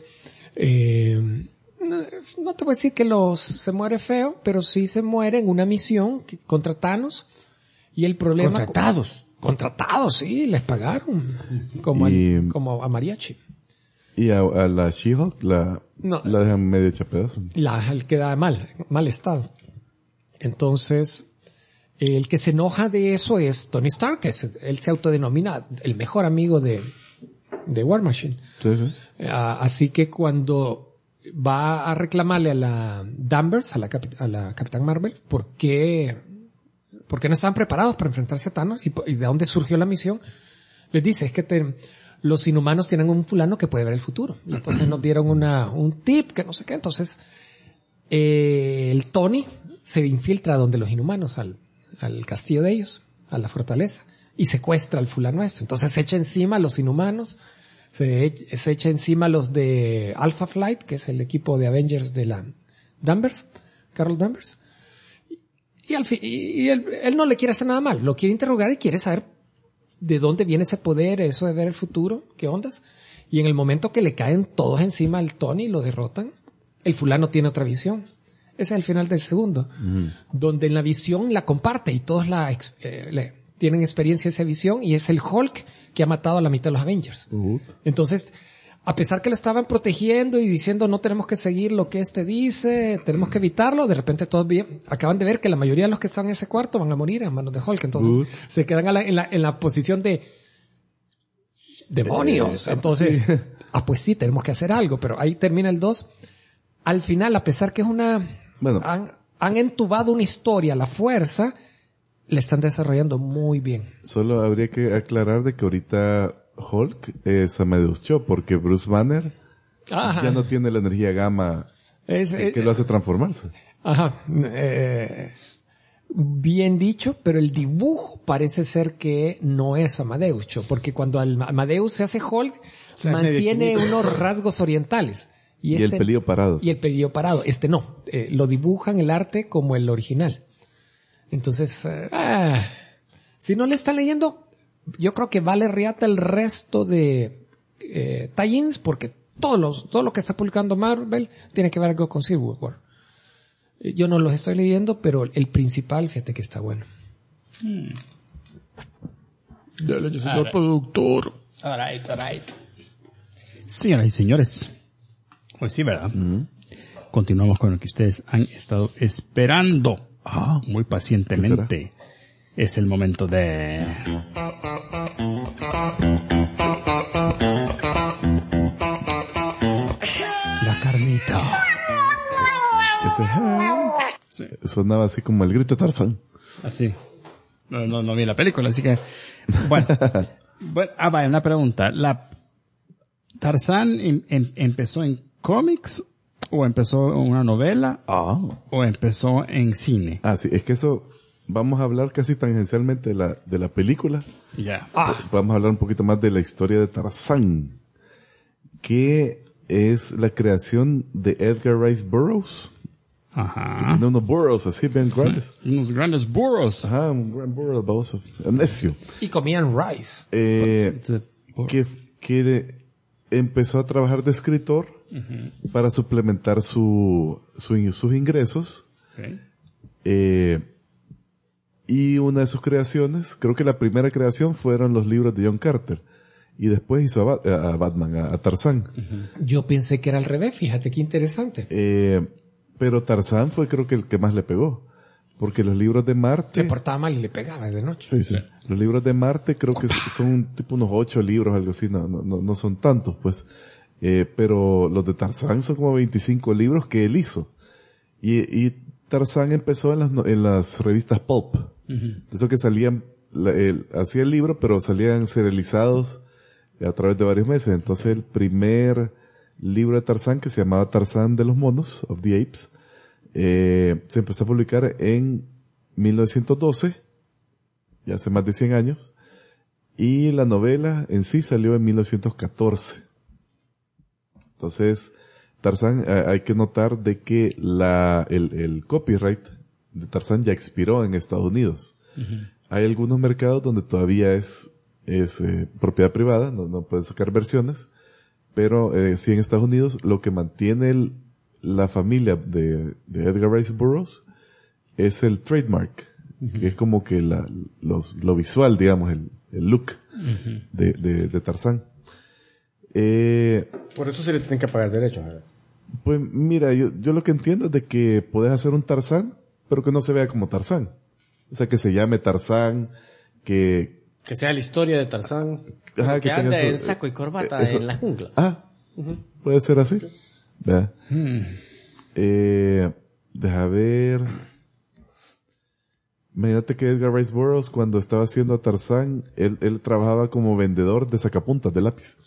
no te voy a decir que se muere feo, pero sí se muere en una misión contra Thanos. Y el problema... Contratados, sí, les pagaron. Como a Mariachi. Y a la She-Hulk la dejan medio hecha pedazo. Queda mal estado. Entonces... El que se enoja de eso es Tony Stark, él se autodenomina el mejor amigo de War Machine. Sí. Así que cuando va a reclamarle a la Danvers, a la Capitán Marvel, ¿por qué no estaban preparados para enfrentarse a Thanos? ¿Y de dónde surgió la misión? Les dice, es que los inhumanos tienen un fulano que puede ver el futuro. Y entonces nos dieron un tip que no sé qué. Entonces, el Tony se infiltra donde los inhumanos al castillo de ellos, a la fortaleza, y secuestra al fulano eso. Entonces se echa encima a los inhumanos, se echa encima a los de Alpha Flight, que es el equipo de Avengers de la Danvers, Carol Danvers, y él no le quiere hacer nada mal, lo quiere interrogar y quiere saber de dónde viene ese poder, eso de ver el futuro, qué ondas, Y en el momento que le caen todos encima al Tony y lo derrotan, el fulano tiene otra visión. Ese es el final del segundo. Donde en la visión la comparte y todos tienen experiencia de esa visión, y es el Hulk que ha matado a la mitad de los Avengers. Entonces, a pesar que lo estaban protegiendo y diciendo no tenemos que seguir lo que dice, tenemos que evitarlo, de repente todos acaban de ver que la mayoría de los que están en ese cuarto van a morir a manos de Hulk. Entonces se quedan en la posición de demonios. Entonces, sí. Pues sí, tenemos que hacer algo. Pero ahí termina el 2. Al final, a pesar que es han entubado una historia a la fuerza, le están desarrollando muy bien. Solo habría que aclarar de que ahorita Hulk es Amadeus Cho, porque Bruce Banner ya no tiene la energía gamma que lo hace transformarse. Ajá. Bien dicho, pero el dibujo parece ser que no es Amadeus Cho, porque cuando Amadeus se hace Hulk, mantiene unos rasgos orientales. Y el pelillo parado. Y el pelillo parado. No. Lo dibujan el arte como el original. Entonces, si no le está leyendo, yo creo que vale riata el resto de tie-ins, porque todo lo que está publicando Marvel tiene que ver algo con Civil War. Yo no los estoy leyendo, pero el principal, fíjate que está bueno. Dale, yo señor productor. Alright. Señoras y señores. Pues sí, ¿verdad? Continuamos con lo que ustedes han estado esperando. Muy pacientemente. Es el momento de... la carnita. Sonaba así como el grito de Tarzán. Así. No vi la película, así que... Bueno, vaya, una pregunta. ¿Tarzán empezó en cómics o empezó en una novela o empezó en cine? Sí, es que eso... Vamos a hablar casi tangencialmente de la película. Ya. Vamos a hablar un poquito más de la historia de Tarzán, que es la creación de Edgar Rice Burroughs. Ajá. Tiene unos burros así bien grandes. Unos grandes burros. Ajá, un gran burro baboso, necio. Y comían rice. Que empezó a trabajar de escritor para suplementar sus ingresos. Okay. Y una de sus creaciones, creo que la primera creación fueron los libros de John Carter. Y después hizo a Batman, a Tarzán. Yo pensé que era al revés, fíjate qué interesante. Pero Tarzán fue creo que el que más le pegó. Porque los libros de Marte... Se portaba mal y le pegaba de noche. Sí. Los libros de Marte creo que son tipo unos 8 libros, algo así. No son tantos, pues. Pero los de Tarzán son como 25 libros que él hizo. Y Tarzán empezó en las revistas Pulp. Eso que salían, hacía el libro, pero salían serializados a través de varios meses. Entonces el primer libro de Tarzán, que se llamaba Tarzán de los Monos, of the Apes, se empezó a publicar en 1912, ya hace más de 100 años, y la novela en sí salió en 1914. Entonces, Tarzán, hay que notar de que el copyright de Tarzán ya expiró en Estados Unidos. Hay algunos mercados donde todavía es propiedad privada, no puedes sacar versiones, pero sí en Estados Unidos lo que mantiene la familia de Edgar Rice Burroughs es el trademark, que es como que lo visual, digamos, el look de Tarzán. Por eso se le tienen que pagar derechos. Pues mira, yo lo que entiendo es de que puedes hacer un Tarzán, pero que no se vea como Tarzán. O sea, que se llame Tarzán, que sea la historia de Tarzán, que anda en saco y corbata en la jungla. Puede ser así. Deja ver. Imagínate que Edgar Rice Burroughs, cuando estaba haciendo a Tarzán, él trabajaba como vendedor de sacapuntas de lápiz.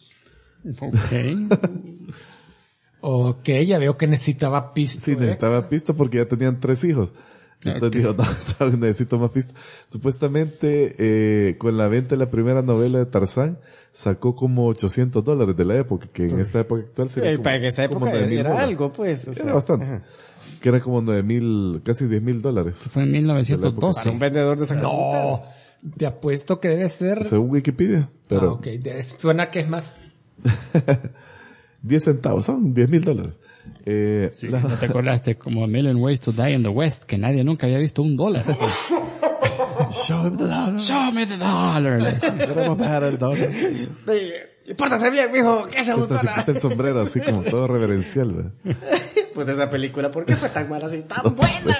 Ok, ya veo que necesitaba pisto. Sí, necesitaba pisto porque ya tenían 3 hijos. Entonces dijo, no, necesito más pisto. Supuestamente, con la venta de la primera novela de Tarzán, sacó como $800 de la época, que en esta época actual sería para esa época era algo, pues. O sea, era bastante. Que era como 9,000, casi $10,000. Fue en 1912. Para un vendedor de sacapuntas. No, te apuesto que debe ser... Según Wikipedia. Pero... ok, suena que es más... 10 centavos, son $10,000. Sí, ¿no te acordaste como A Million Ways to Die in the West, que nadie nunca había visto $1? Show me the dollar. Show me the dollar. Queremos ver el dólar. Pórtase bien, mijo, que se gustó Se quita el sombrero así como todo reverencial, ¿verdad? Pues esa película, ¿por qué fue tan mala si tan buena?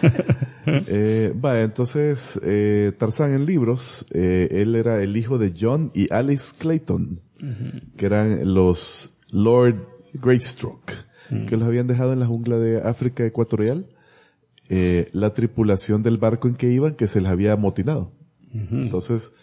Entonces, Tarzán en libros, él era el hijo de John y Alice Clayton, que eran los Lord Greystoke, que los habían dejado en la jungla de África Ecuatorial, la tripulación del barco en que iban, que se les había amotinado. Entonces,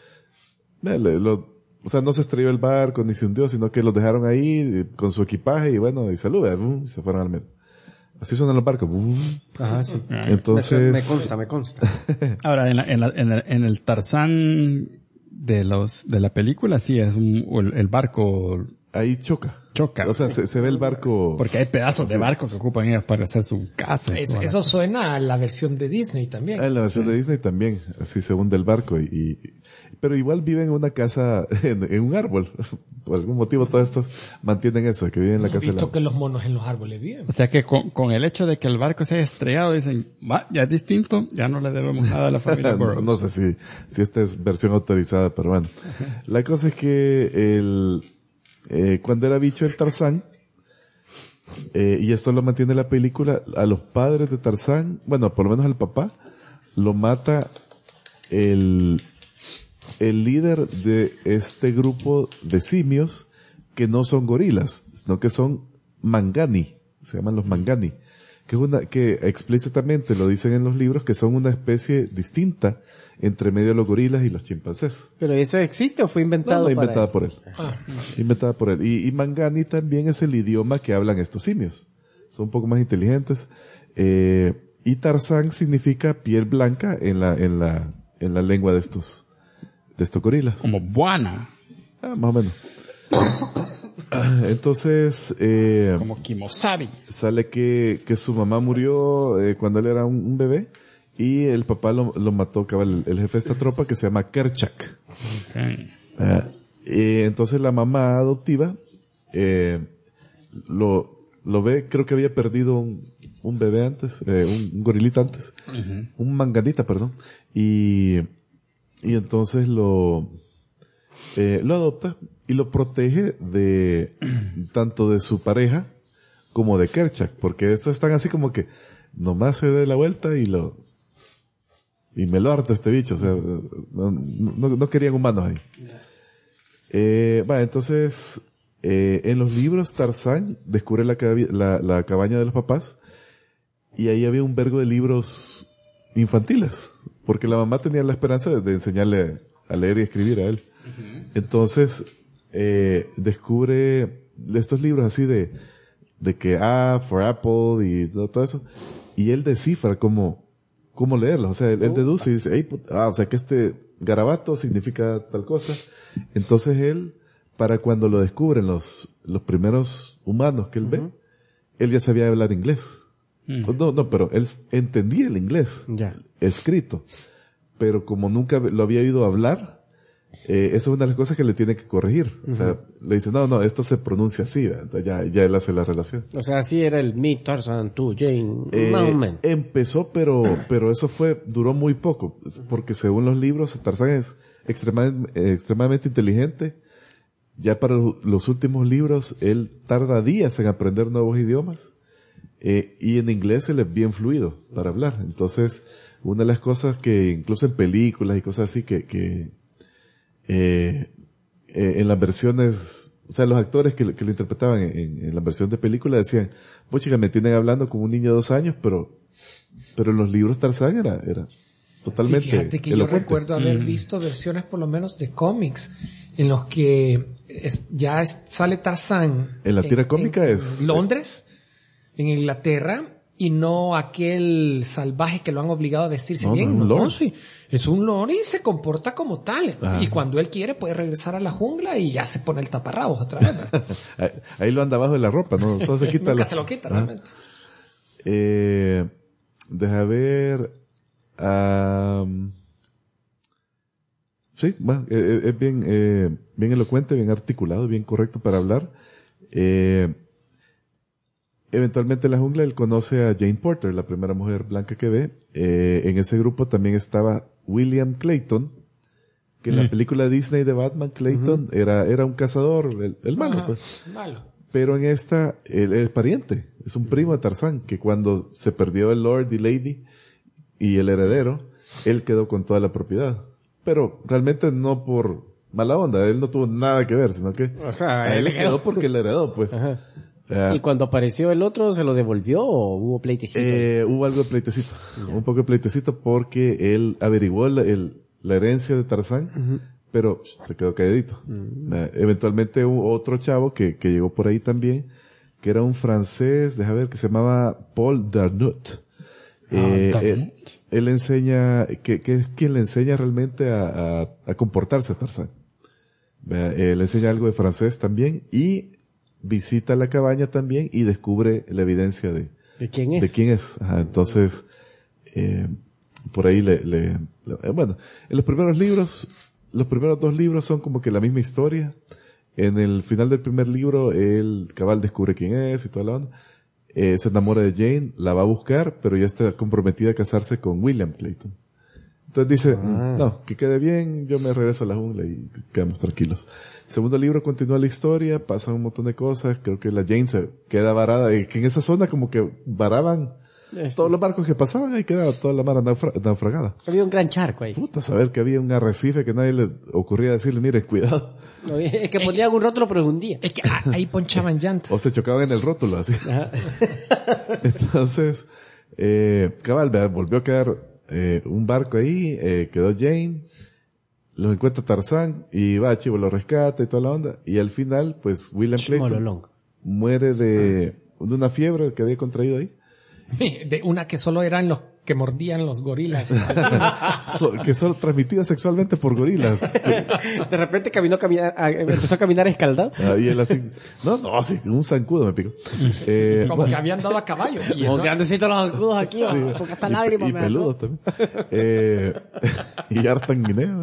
o sea, no se estrelló el barco ni se hundió, sino que los dejaron ahí con su equipaje y bueno, y salud, y se fueron al medio. Así suenan los barcos. Ajá, sí. Entonces, me consta. Ahora, en el Tarzán de la película, sí es el barco ahí choca. O sea, se ve el barco. Porque hay pedazos de barco que ocupan ellos para hacer su casa. Eso suena a la versión de Disney también. En la versión de Disney también. Así se hunde el barco pero igual viven en una casa, en un árbol. Por algún motivo todos estos mantienen eso, que viven en la casa. He visto que los monos en los árboles viven. O sea que con el hecho de que el barco se haya estrellado, dicen, ya es distinto, ya no le debemos nada a la familia Burroughs. No sé si esta es versión autorizada, pero bueno. La cosa es que cuando era bicho el Tarzán, y esto lo mantiene la película, a los padres de Tarzán, bueno, por lo menos al papá, lo mata el líder de este grupo de simios que no son gorilas, sino que son mangani, se llaman los mangani, que explícitamente lo dicen en los libros que son una especie distinta entre medio de los gorilas y los chimpancés. ¿Pero eso existe o fue inventado? No, inventada por él. Inventada por él. Y mangani también es el idioma que hablan estos simios. Son un poco más inteligentes. Y Tarzán significa piel blanca en la lengua de estos gorilas. Como buana. Más o menos. Entonces, como Kimosabi. Sale que su mamá murió cuando él era un bebé y el papá lo mató, cabal, el jefe de esta tropa que se llama Kerchak. Okay. Entonces la mamá adoptiva lo ve, creo que había perdido un bebé antes, un gorilita antes, un manganita, perdón, y entonces lo adopta y lo protege de tanto de su pareja como de Kerchak, porque estos están así como que nomás se dé la vuelta y me lo harta este bicho, o sea, no querían humanos ahí. Entonces, en los libros Tarzán descubre la cabaña de los papás y ahí había un vergo de libros infantiles, porque la mamá tenía la esperanza de enseñarle a leer y escribir a él. Entonces, descubre estos libros así de que for Apple y todo eso, y él descifra cómo leerlos. O sea, él deduce y dice, o sea que este garabato significa tal cosa. Entonces él, para cuando lo descubren los primeros humanos que él ve, él ya sabía hablar inglés. No, pero él entendía el inglés escrito. Pero como nunca lo había oído hablar, eso es una de las cosas que le tiene que corregir. O sea, le dice, no, esto se pronuncia así. Entonces ya él hace la relación. O sea, así era el Me, Tarzan, tú, Jane, más o menos. Empezó, pero eso duró muy poco. Porque según los libros, Tarzán es extremadamente inteligente. Ya para los últimos libros, él tarda días en aprender nuevos idiomas. Y en inglés él es bien fluido para hablar. Entonces, una de las cosas que incluso en películas y cosas así que en las versiones, o sea, los actores que lo interpretaban en la versión de película decían, pues chica, me tienen hablando como un niño de 2 años, pero en los libros Tarzán era totalmente fíjate que elocuente. yo recuerdo haber visto versiones por lo menos de cómics en los que sale Tarzán en la tira cómica en es Londres, en Inglaterra, y no aquel salvaje que lo han obligado a vestirse bien. Un lord. Sí, es un lord y se comporta como tal. Y cuando él quiere puede regresar a la jungla y ya se pone el taparrabos otra vez. Ahí lo anda abajo de la ropa, ¿no? Todo se quita. Nunca se lo quita realmente. Deja ver. Sí, bueno, es bien, bien elocuente, bien articulado, bien correcto para hablar. Eventualmente en la jungla él conoce a Jane Porter, la primera mujer blanca que ve. En ese grupo también estaba William Clayton, que en la película Disney de Batman, Clayton era un cazador, el malo, pues. Malo. Pero en esta, el pariente, es un primo de Tarzán, que cuando se perdió el Lord y Lady y el heredero, él quedó con toda la propiedad. Pero realmente no por mala onda, él no tuvo nada que ver, sino que O sea, a él le quedó porque le heredó, pues. Ajá. ¿Y cuando apareció el otro, se lo devolvió o hubo pleitecito? Hubo algo de pleitecito, un poco de pleitecito porque él averiguó la herencia de Tarzán, pero se quedó calladito. Eventualmente hubo otro chavo que llegó por ahí también, que era un francés, deja ver, que se llamaba Paul Darnot. Él enseña, que es quien le enseña realmente a comportarse a Tarzán. Le enseña algo de francés también y visita la cabaña también y descubre la evidencia de quién es. De quién es. Ajá, entonces, por ahí bueno, en los primeros dos libros son como que la misma historia. En el final del primer libro, el cabal descubre quién es y toda la onda. Se enamora de Jane, la va a buscar, pero ya está comprometida a casarse con William Clayton. Entonces dice, no, que quede bien, yo me regreso a la jungla y quedamos tranquilos. Segundo libro continúa la historia, pasan un montón de cosas, creo que la Jane se queda varada, que en esa zona como que varaban todos los barcos que pasaban, ahí quedaba toda la mar naufragada. Había un gran charco ahí. Puta, saber que había un arrecife que nadie le ocurría decirle, mire, cuidado. No, es que ponían un rótulo pero un día. Es que ahí ponchaban llantas. O se chocaban en el rótulo, así. Entonces, cabal, volvió a quedar un barco ahí, quedó Jane, lo encuentra Tarzán y va, Chivo lo rescata y toda la onda. Y al final, pues, William Clayton muere de una fiebre que había contraído ahí. De una que solo eran los que mordían los gorilas. Que solo transmitida sexualmente por gorilas. De repente empezó a caminar escaldado. Y él así, sí, un zancudo me picó. Como que habían dado a caballo. Como grandecitos los zancudos aquí, porque hasta lágrimas. Y peludos también. Y hartan guineo.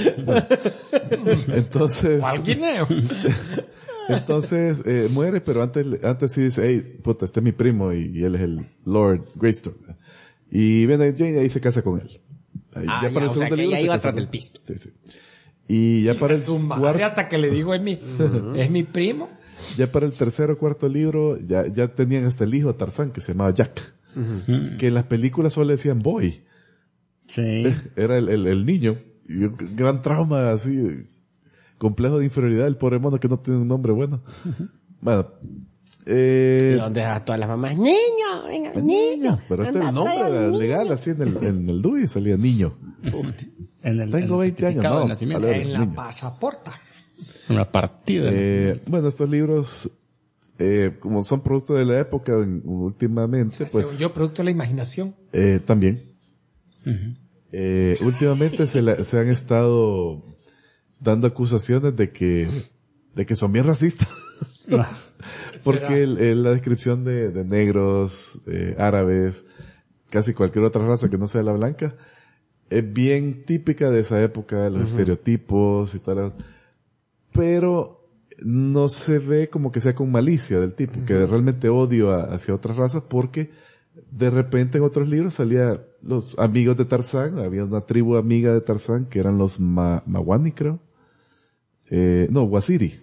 Entonces. ¿Cuál guineo? Entonces, muere, pero antes sí dice, hey, puta, este es mi primo y él es el Lord Greystone. Y viene Jane y ahí se casa con él. Ahí, ya para el segundo libro. Ya iba atrás del pisto. Sí, sí. Y ya para el cuarto. Hasta que le digo, es mi primo. Ya para el tercer o cuarto libro, ya tenían hasta el hijo de Tarzán que se llamaba Jack. Que en las películas solo le decían Boy. Sí. Era el niño. Y un gran trauma así, complejo de inferioridad, el pobre mono que no tiene un nombre bueno. Bueno. ¿Y dónde a todas las mamás? Niño, venga, niño. Pero este es el nombre legal, así en el DUI salía niño. Tengo 20 años, no. En la pasaporta. Una partida. Bueno, estos libros, como son producto de la época últimamente, pues. Yo, producto de la imaginación. También. Últimamente se han estado dando acusaciones de que son bien racistas. Porque la descripción de negros, árabes, casi cualquier otra raza que no sea la blanca, es bien típica de esa época, los estereotipos y tal. Pero no se ve como que sea con malicia del tipo, que realmente odio hacia otras razas, porque de repente en otros libros salía los amigos de Tarzán, había una tribu amiga de Tarzán que eran los Mawani, creo. Waziri.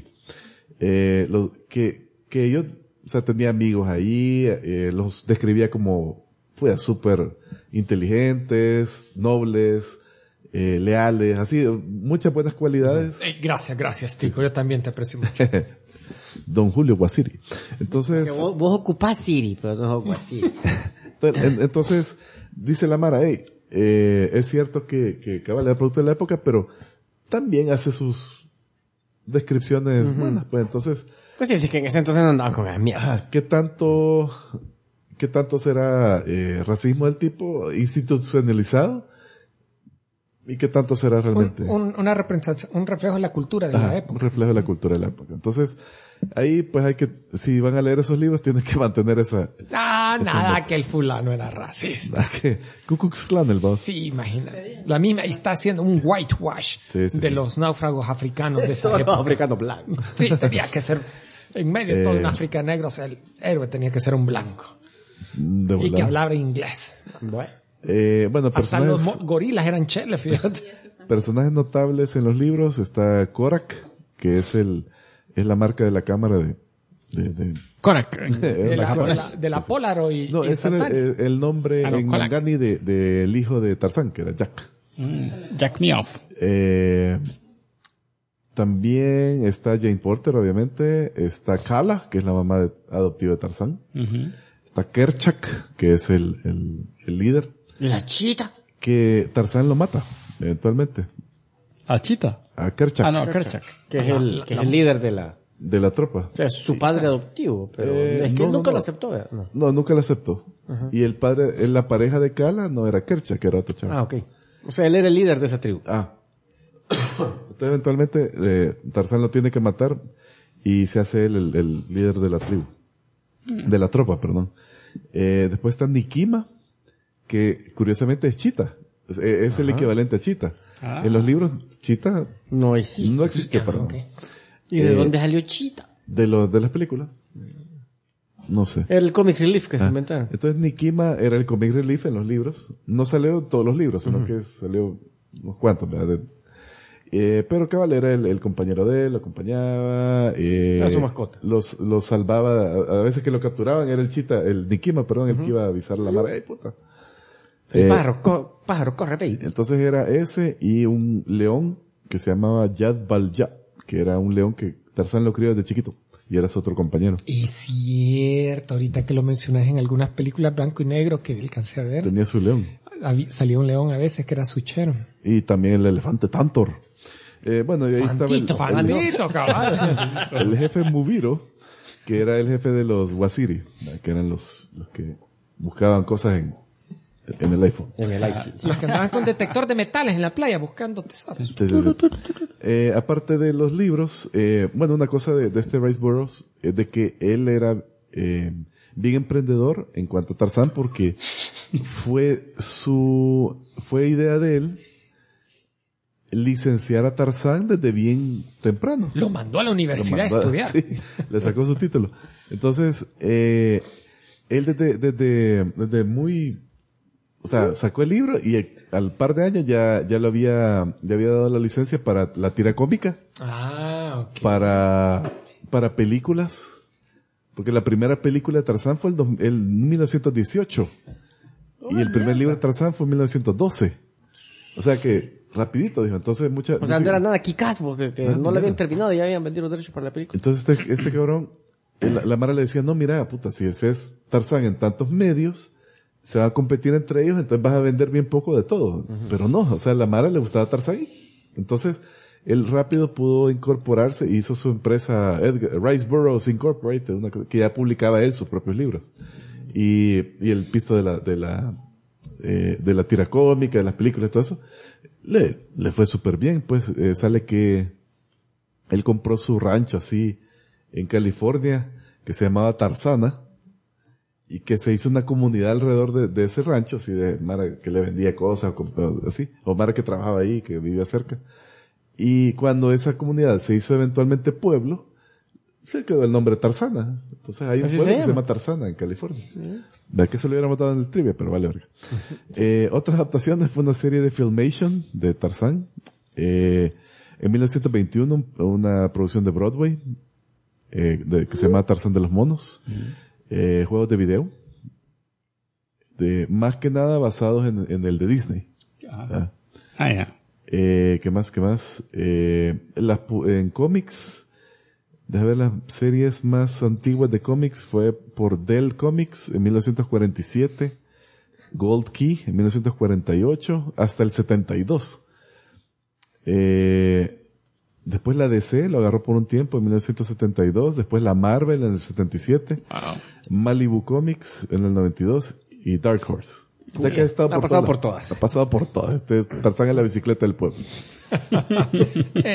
Que ellos, o sea, tenía amigos ahí, los describía como, pues, súper inteligentes, nobles, leales, así, muchas buenas cualidades. Gracias, Tico, yo también te aprecio mucho. Don Julio Guasiri. Entonces. Vos ocupás Siri, pero no es Guasiri. Entonces, dice la Mara, es cierto que cabal era producto de la época, pero también hace sus descripciones buenas, pues entonces. Pues sí, es que en ese entonces no andaban con la mierda. ¿Qué tanto será racismo del tipo institucionalizado? ¿Y qué tanto será realmente? Una representación, un reflejo de la cultura de la época. Un reflejo de la cultura de la época. Entonces, ahí pues si van a leer esos libros tienen que mantener esa nada que el fulano era racista. Que Ku Klux Klan el boss. Sí, imagínate. La misma, y está haciendo un whitewash de los náufragos africanos de esa época. Africano blanco. Sí, tenía que ser, en medio de todo un África negro, o sea, el héroe tenía que ser un blanco. Y que hablara inglés. Bueno, hasta los gorilas eran cheles, fíjate. Personajes notables en los libros está Korak, que es la marca de la cámara de Korak. de la Polaroid. No, ese era el nombre en Mangani del hijo de Tarzán, que era Jack. Jack Me Off. También está Jane Porter, obviamente. Está Kala, que es la mamá adoptiva de Tarzán. Está Kerchak, que es el líder. La chita. Que Tarzán lo mata, eventualmente. ¿A Chita? A Kerchak. Ah, no, Kerchak. Que es el líder de la tropa. O sea, es su padre adoptivo, pero es que él nunca lo aceptó. No, nunca lo aceptó. Y el padre, la pareja de Kala no era Kerchak, era otro chaval. Ah, ok. O sea, él era el líder de esa tribu. Entonces eventualmente Tarzán lo tiene que matar y se hace él el líder de la tribu. De la tropa, perdón. Después está Nikima, que curiosamente es Chita. Es el equivalente a Chita. En los libros, Chita no existe. Perdón. Okay. ¿Y de dónde salió Chita? De las películas. No sé. Era el comic relief que se inventaron. Entonces Nikima era el comic relief en los libros. No salió en todos los libros, sino que salió unos cuantos, ¿verdad? Pero cabal era el compañero de él, lo acompañaba. Era su mascota. Los salvaba. A veces que lo capturaban era el Nikima, perdón, el que iba a avisar a la mara. ¡Ey, puta! Pájaro, corre, ve. Entonces era ese y un león que se llamaba Yad Valya, que era un león que Tarzán lo crió desde chiquito y era su otro compañero. Es cierto, ahorita que lo mencionas en algunas películas blanco y negro que alcancé a ver. Tenía su león. Salía un león a veces que era su chero. Y también el elefante Tantor. Bueno, y ahí Fantito, cabal. El jefe Mubiro, que era el jefe de los Waziri, que eran los que buscaban cosas en el iPhone. En el iPhone. Los que andaban con detector de metales en la playa buscando tesoros. Aparte de los libros, bueno, una cosa de este Rice Burroughs es de que él era bien emprendedor en cuanto a Tarzán porque fue idea de él licenciar a Tarzán desde bien temprano. Lo mandó a la universidad a estudiar. Sí, le sacó su título. Entonces, él desde muy, o sea, sacó el libro y al par de años ya le había dado la licencia para la tira cómica. Ah, ok. Para películas. Porque la primera película de Tarzán fue en 1918. Y el primer libro de Tarzán fue en 1912. O sea que, rapidito, dijo. Entonces O sea, no era nada Kikaz, porque no le habían terminado y ya habían vendido los derechos para la película. Entonces este cabrón, la Mara le decía, no, mira, puta, si ese es Tarzán en tantos medios, se va a competir entre ellos, entonces vas a vender bien poco de todo. Pero no, o sea, a la Mara le gustaba Tarzán. Entonces, él rápido pudo incorporarse y hizo su empresa Rice Burroughs Incorporated, que ya publicaba él sus propios libros. Y el piso de la tira cómica, de las películas y todo eso, le fue súper bien. Pues sale que él compró su rancho así en California que se llamaba Tarzana y que se hizo una comunidad alrededor de ese rancho, así de Mara que le vendía cosas, así, o Mara que trabajaba ahí, que vivía cerca. Y cuando esa comunidad se hizo eventualmente pueblo, se quedó el nombre Tarzana. Entonces hay un pueblo que se llama Tarzana en California. De que se lo hubiera matado en el trivia, pero vale verga. Otras adaptaciones fue una serie de Filmation de Tarzán. En 1921 una producción de Broadway que se llama Tarzán de los Monos. Juegos de video. Más que nada basados en el de Disney. Ya. ¿Qué más? En cómics, déjame ver las series más antiguas de cómics, fue por Dell Comics en 1947, Gold Key en 1948, hasta el 72. Después la DC lo agarró por un tiempo en 1972, después la Marvel en el 77, Malibu Comics en el 92 y Dark Horse. O sea que ha pasado por todas. Ha pasado por todas. Tarzán en la bicicleta del pueblo.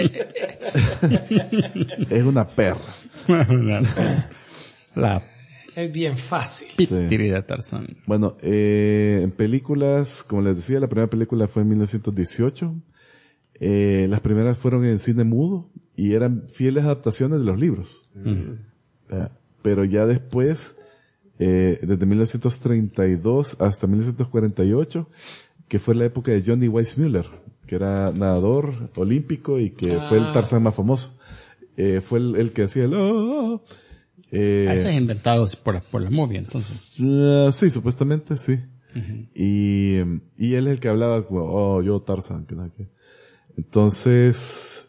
Es una perra. Es bien fácil. Pitiri de Tarzán. Bueno, en películas, como les decía, la primera película fue en 1918. Las primeras fueron en cine mudo y eran fieles adaptaciones de los libros. Pero ya después, desde 1932 hasta 1948, que fue la época de Johnny Weissmuller, que era nadador olímpico y que fue el Tarzán más famoso. Fue el que hacía el... Eso es inventado por la movie, entonces. Sí, supuestamente, sí. Y él es el que hablaba como, yo Tarzán, que nada que... Entonces,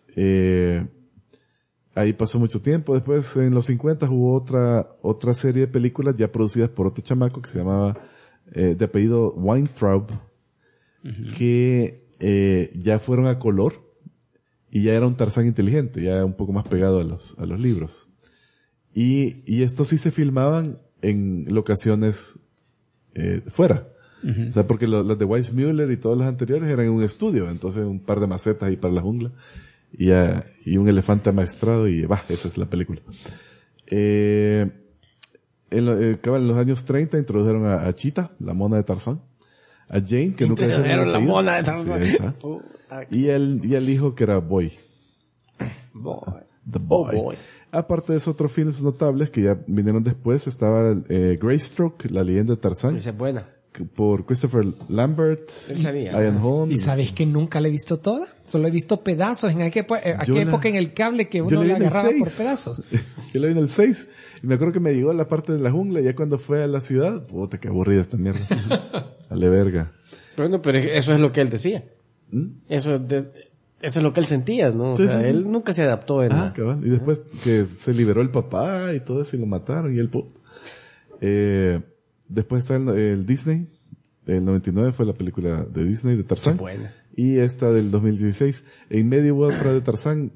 ahí pasó mucho tiempo. Después, en los 50 hubo otra serie de películas ya producidas por otro chamaco que se llamaba, de apellido Weintraub, que ya fueron a color y ya era un Tarzán inteligente, ya un poco más pegado a los libros. Y estos sí se filmaban en locaciones fuera. O sea, porque los de Weissmuller y todos los anteriores eran en un estudio, entonces un par de macetas ahí para la jungla y un elefante amaestrado y esa es la película. En los años 30 introdujeron a Cheetah, la mona de Tarzán, a Jane, que nunca introdujeron la mona de Tarzán. Sí, y el hijo que era Boy. The Boy. Boy. Aparte de esos otros filmes notables que ya vinieron después, estaba Greystoke, la leyenda de Tarzán. Esa es buena. Por Christopher Lambert, Ian Holmes. ¿Y sabéis que nunca la he visto toda? Solo he visto pedazos en aquella época en el cable que uno la agarraba por pedazos. Yo la vi en el 6 y me acuerdo que me llegó a la parte de la jungla ya cuando fue a la ciudad. Puta, qué aburrida esta mierda. Dale verga. Bueno, pero eso es lo que él decía. Eso es lo que él sentía, ¿no? O sea, él nunca se adaptó en cabal. Y después que se liberó el papá y todo eso y lo mataron y el después está el Disney. El 99 fue la película de Disney de Tarzán. Qué buena. Y esta del 2016. En medio hubo otra de Tarzán,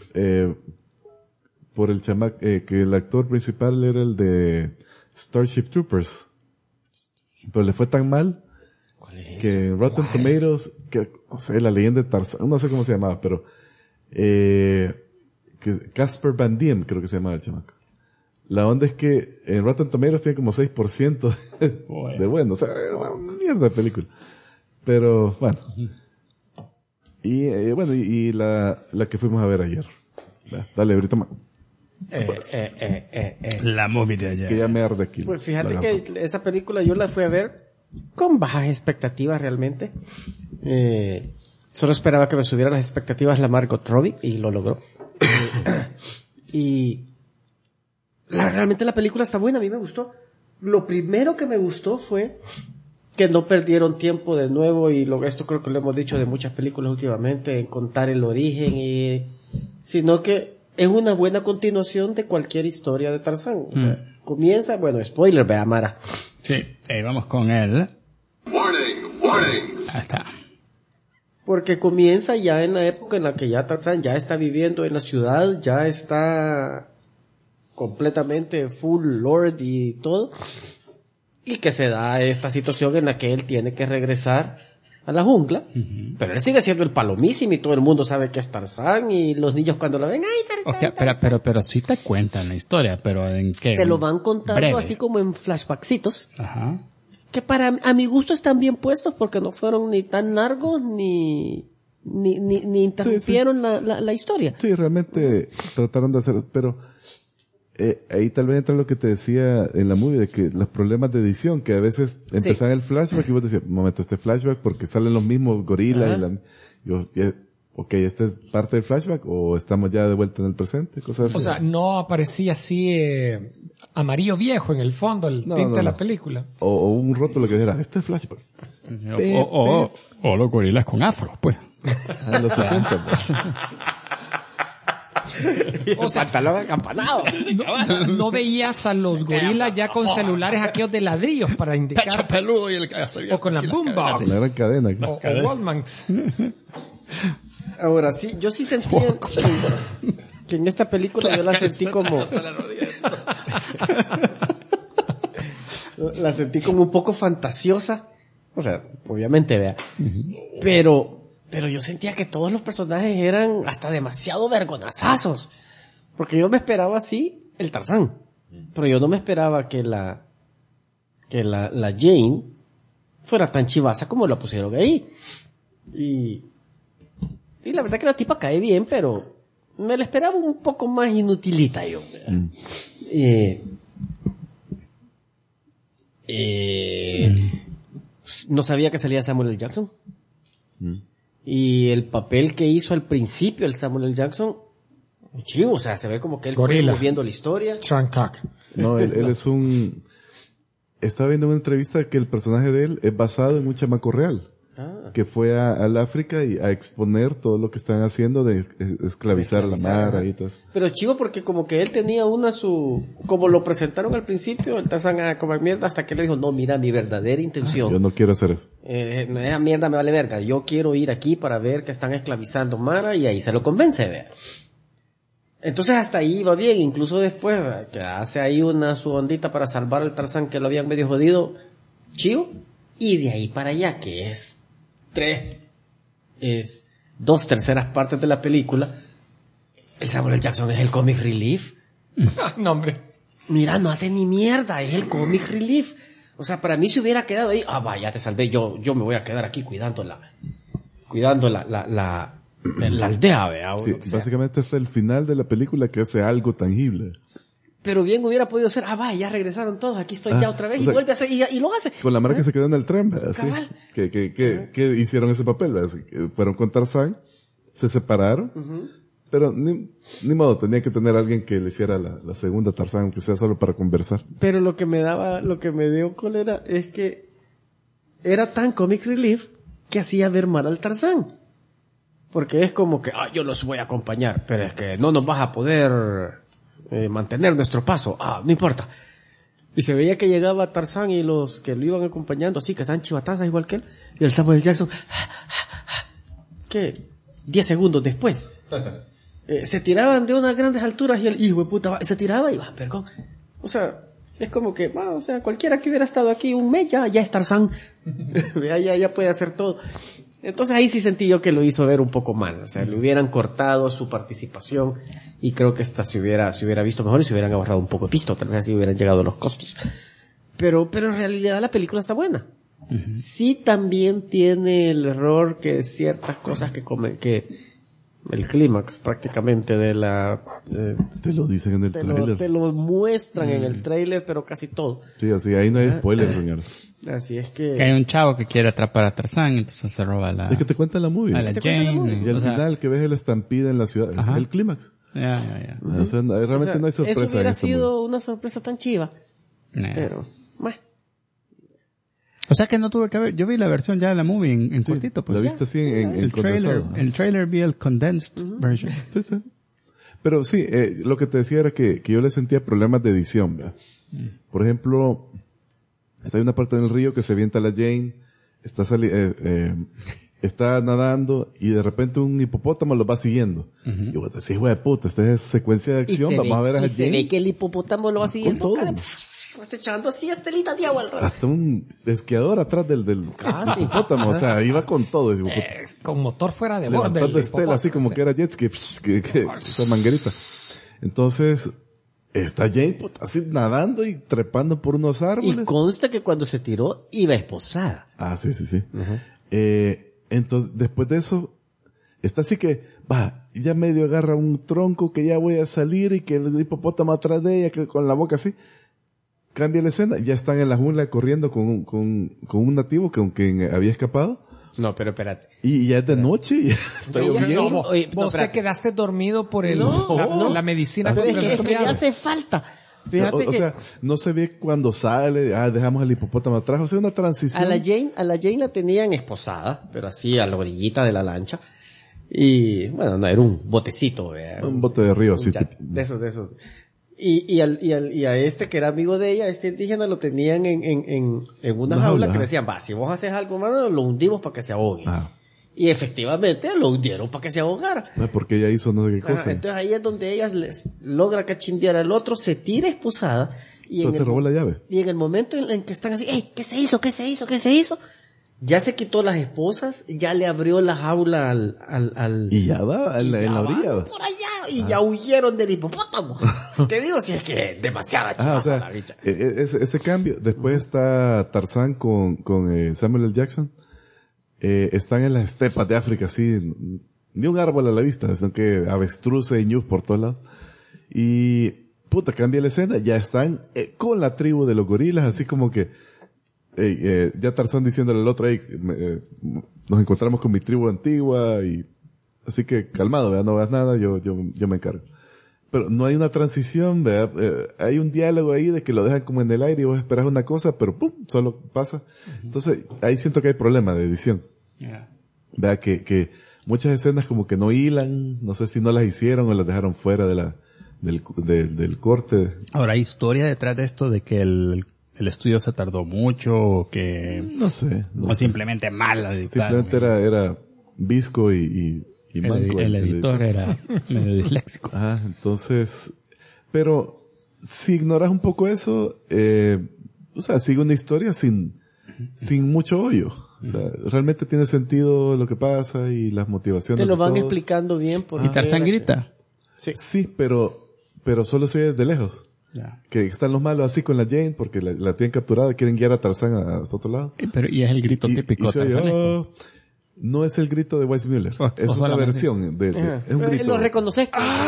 por el que el actor principal era el de Starship Troopers. Pero le fue tan mal que en Rotten Tomatoes, que, no sé, la leyenda de Tarzán, no sé cómo se llamaba, pero, que Casper Van Diem creo que se llamaba el chamaco. La onda es que en Rotten Tomatoes tiene como 6% de bueno. O sea, una mierda de película. Pero, bueno. Y la que fuimos a ver ayer. Dale, ahorita más. La movie de ayer. Que ya me arde aquí. Pues fíjate que esa película yo la fui a ver con bajas expectativas realmente. Solo esperaba que me subieran las expectativas la Margot Robbie y lo logró. Realmente la película está buena, a mí me gustó. Lo primero que me gustó fue que no perdieron tiempo de nuevo, y esto creo que lo hemos dicho de muchas películas últimamente, en contar el origen, sino que es una buena continuación de cualquier historia de Tarzán. O sea, comienza, bueno, spoiler, vea Mara. Sí, vamos con él. Warning. Ahí está. Porque comienza ya en la época en la que ya Tarzán ya está viviendo en la ciudad, ya está completamente full lord y todo, y que se da esta situación en la que él tiene que regresar a la jungla, pero él sigue siendo el palomísimo y todo el mundo sabe que es Tarzán, y los niños cuando lo ven, ¡ay, Tarzán! Okay, Tarzán! pero sí te cuentan la historia, pero ¿en qué? Te lo van contando breve. así como en flashbacksitos, Ajá. que a mi gusto están bien puestos porque no fueron ni tan largos ni interrumpieron la historia. Sí, realmente trataron de hacer, pero ahí tal vez entra lo que te decía en la movie, de que los problemas de edición, que a veces empezaban el flashback y vos decías, un momento, este flashback porque salen los mismos gorilas ¿esta es parte del flashback o estamos ya de vuelta en el presente? Cosas así. O sea, no aparecía así amarillo viejo en el fondo, el tinte de la película. O un rótulo que dijera, este es flashback. O los gorilas con afros, pues. Los 70, pues. O sea, pantalón acampanado. No veías a los gorilas ya con celulares aquellos de ladrillos para indicar. Pecho peludo y O con la boombox. La gran cadena. O Walmart. Ahora sí, yo sí sentí que en esta película yo la sentí como... la sentí como un poco fantasiosa. O sea, obviamente, vea. Pero yo sentía que todos los personajes eran hasta demasiado vergonazazos. Porque yo me esperaba así el Tarzán. Pero yo no me esperaba que la Jane fuera tan chivaza como la pusieron ahí. Y la verdad que la tipa cae bien, pero me la esperaba un poco más inutilita yo. No sabía que salía Samuel L. Jackson. Y el papel que hizo al principio el Samuel L. Jackson, chivo, o sea, se ve como que él fue moviendo la historia. Trancac. No, él es un... Estaba viendo una entrevista que el personaje de él es basado en un chamaco real. Que fue al África y a exponer todo lo que están haciendo de esclavizar a la mara y todo eso. Pero chivo porque como que él tenía como lo presentaron al principio, el Tarzán a comer mierda hasta que le dijo, no, mira, mi verdadera intención. Yo no quiero hacer eso. Esa mierda me vale verga, yo quiero ir aquí para ver que están esclavizando mara y ahí se lo convence, vea. Entonces hasta ahí va bien, incluso después, que hace ahí su ondita para salvar al Tarzán que lo habían medio jodido, chivo, y de ahí para allá, que es 2/3 partes de la película, el Samuel L. Jackson es el comic relief. No, hombre. Mira, no hace ni mierda, es el comic relief. O sea, para mí si hubiera quedado ahí, ya te salvé, yo me voy a quedar aquí cuidando la aldea, vea. Sí, básicamente hasta el final de la película que hace algo tangible. Pero bien hubiera podido ser, ya regresaron todos, aquí estoy ya otra vez, y vuelve a hacer, y lo hace. Con la mara que se quedó en el tren, ¿verdad? Cabal. Sí. Que hicieron ese papel, ¿verdad? Que fueron con Tarzán, se separaron, pero ni modo, tenía que tener alguien que le hiciera la segunda Tarzán, aunque sea solo para conversar. Pero lo que me dio cólera es que era tan comic relief que hacía ver mal al Tarzán. Porque es como que, yo los voy a acompañar, pero es que no nos vas a poder mantener nuestro paso. No importa. Y se veía que llegaba Tarzán y los que lo iban acompañando, así que estaban chivatazas igual que él, y el Samuel Jackson, que 10 segundos después, se tiraban de unas grandes alturas y el hijo de puta se tiraba y va, perdón. O sea, es como que, cualquiera que hubiera estado aquí un mes ya es Tarzán. ya puede hacer todo. Entonces ahí sí sentí yo que lo hizo ver un poco mal, o sea, le hubieran cortado su participación y creo que esta se hubiera visto mejor y se hubieran ahorrado un poco de pisto, tal vez así hubieran llegado los costos. Pero en realidad la película está buena. Sí también tiene el error que ciertas cosas que el clímax prácticamente de te lo dicen en el tráiler. Te lo muestran en el tráiler, pero casi todo. Sí, así, ahí no hay spoiler, señor. Así es que hay un chavo que quiere atrapar a Tarzán, entonces se roba Es que te cuenta la movie. a la Jane. Y al final que ves la estampida en la ciudad, es el clímax. Ya. O sea, realmente no hay sorpresa. Eso hubiera en esta sido movie. una sorpresa tan chiva. Pero, O sea que no tuve que ver, yo vi la versión ya de la movie en cortito, pues. La viste así en el trailer. condensado. El trailer vi el condensed version. Sí. Pero sí, lo que te decía era que yo le sentía problemas de edición, ¿verdad? Por ejemplo, hay una parte en el río que se avienta la Jane, está nadando y de repente un hipopótamo lo va siguiendo. Y vos decís, hijo de puta, esta es secuencia de acción, vamos a ver a Jane. Se ve que el hipopótamo lo va siguiendo. Con todo. Está echando así estelitas de agua al rato. Hasta un esquiador atrás del hipopótamo, o sea, iba con todo. Con motor fuera de borde. Levantando estela, así como que era jet ski, esa manguerita. Entonces, está Jane, puta, así nadando y trepando por unos árboles. Y consta que cuando se tiró, iba esposada. Sí. Entonces, después de eso, está así que, ya medio agarra un tronco que ya voy a salir y que el hipopótamo atrás de ella, que con la boca así. Cambia la escena, ya están en la jungla corriendo con un nativo que aunque había escapado. No, pero espérate. Y ya es de noche y está lloviendo. Vos te quedaste dormido por la medicina. Pero es que ya hace falta. Fíjate o sea, no se ve cuando sale, dejamos al hipopótamo atrás, o sea, una transición. A la Jane la tenían esposada, pero así a la orillita de la lancha. Y, bueno, no, era un botecito, ¿verdad? Un bote de río, sí. De esos. Y a este que era amigo de ella, este indígena, lo tenían en una jaula que le decían, si vos haces algo malo, lo hundimos para que se ahogue. Y efectivamente lo hundieron para que se ahogara. Porque ella hizo no sé qué cosa. Entonces ahí es donde ella logra cachimbear al otro, se tira esposada. Entonces se robó la llave. Y en el momento en que están así, ¿qué se hizo? Ya se quitó las esposas, ya le abrió la jaula al y ya va en la orilla. Por allá, y ya huyeron del hipopótamo. Te digo si es que demasiada chivaza la bicha. Ese cambio. Después está Tarzán con Samuel L. Jackson. Están en las estepas de África, así, ni un árbol a la vista, sino que avestruces y ñus por todos lados. Y, puta, cambia la escena, ya están con la tribu de los gorilas, así como que, ya Tarzán diciéndole al otro, nos encontramos con mi tribu antigua, y, así que calmado, ¿verdad? No hagas nada, yo me encargo. Pero no hay una transición, ¿verdad? Hay un diálogo ahí de que lo dejan como en el aire y vos esperás una cosa, pero pum, solo pasa. Entonces, ahí siento que hay problema de edición. ¿Verdad? Que muchas escenas como que no hilan, no sé si no las hicieron o las dejaron fuera del corte. Ahora, ¿hay historia detrás de esto de que el estudio se tardó mucho o que... No sé. O simplemente mal editado? Simplemente era visco y manco. El editor era medio disléxico. Entonces, pero si ignoras un poco eso, o sea, sigue una historia sin mucho hoyo. O sea, realmente tiene sentido lo que pasa y las motivaciones. Te lo de van todos. explicando bien. ¿Y Tarzán grita? Sí, pero solo se ve de lejos. Que están los malos así con la Jane porque la tienen capturada, quieren guiar a Tarzán hasta otro lado. Y es el grito típico. No es el grito de Weissmuller. Es una versión es un grito. Lo reconoces.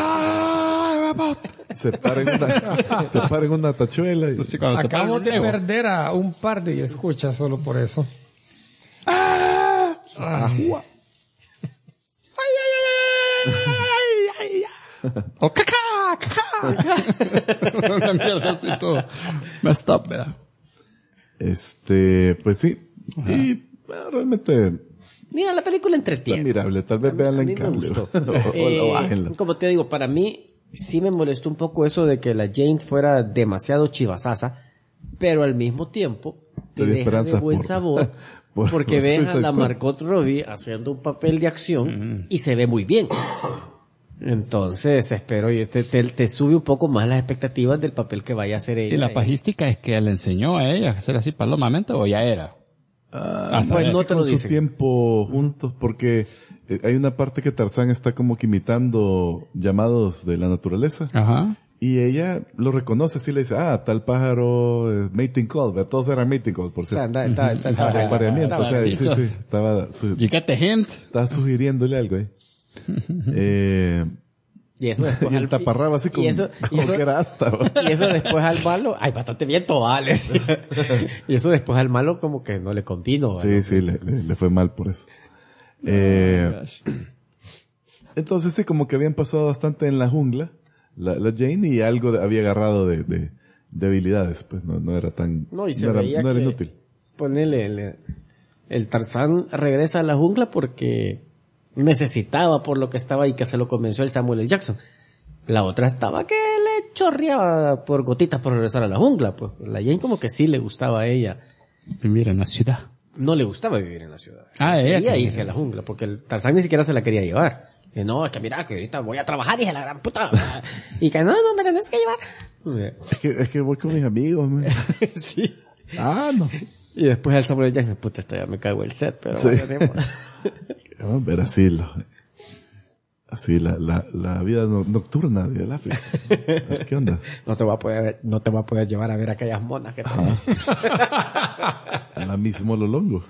Se para en una tachuela. Acabamos de perder a un par de escuchas solo por eso. ¡Oh, caca! Una mierda así todo. Messed up, ¿verdad? Pues sí. Y realmente... Mira, la película entretiene. Está mirable. Tal vez veanla en cable. O bájenla. Como te digo, para mí sí me molestó un poco eso de que la Jane fuera demasiado chivazaza, pero al mismo tiempo te deja de buen sabor porque ves a la Margot Robbie haciendo un papel de acción y se ve muy bien. Entonces, espero, te sube un poco más las expectativas del papel que vaya a hacer ella. ¿Y la pajística es que le enseñó a ella a hacer así palomamente o ya era? Pues no te lo dicen. Su tiempo juntos, porque hay una parte que Tarzán está como que imitando llamados de la naturaleza. Ajá. Y ella lo reconoce, así le dice, tal pájaro, mating call, ¿verdad? Todos eran mating call, por cierto. Apareamiento, o sea, sí, estaba sugiriéndole algo ahí. Y eso después y el taparraba así como que era hasta. Y eso después al malo, bastante bien Alex. Y eso después al malo como que no le convino. Sí, le fue mal por eso. Entonces sí, como que habían pasado bastante en la jungla, la Jane, y algo había agarrado de habilidades, pues no era tan, no era inútil. Ponele, el Tarzán regresa a la jungla porque necesitaba por lo que estaba ahí, que se lo convenció el Samuel L. Jackson. La otra estaba que le chorreaba por gotitas por regresar a la jungla, pues. La Jane como que sí le gustaba a ella. Vivir en la ciudad. No le gustaba vivir en la ciudad. Ella quería irse a la jungla, porque el Tarzán ni siquiera se la quería llevar. Que no, es que mira, que ahorita voy a trabajar, hija, la gran puta. Y que no, me tenés que llevar. Es que voy con mis amigos, man. Sí. No. Y después el Samuel L. Jackson, puta, esto ya me cago el set, pero sí. Bueno, ver así la vida nocturna del África. ¿Qué onda? No te va a poder llevar a ver aquellas monas que tenés. A la mismo Lolongo.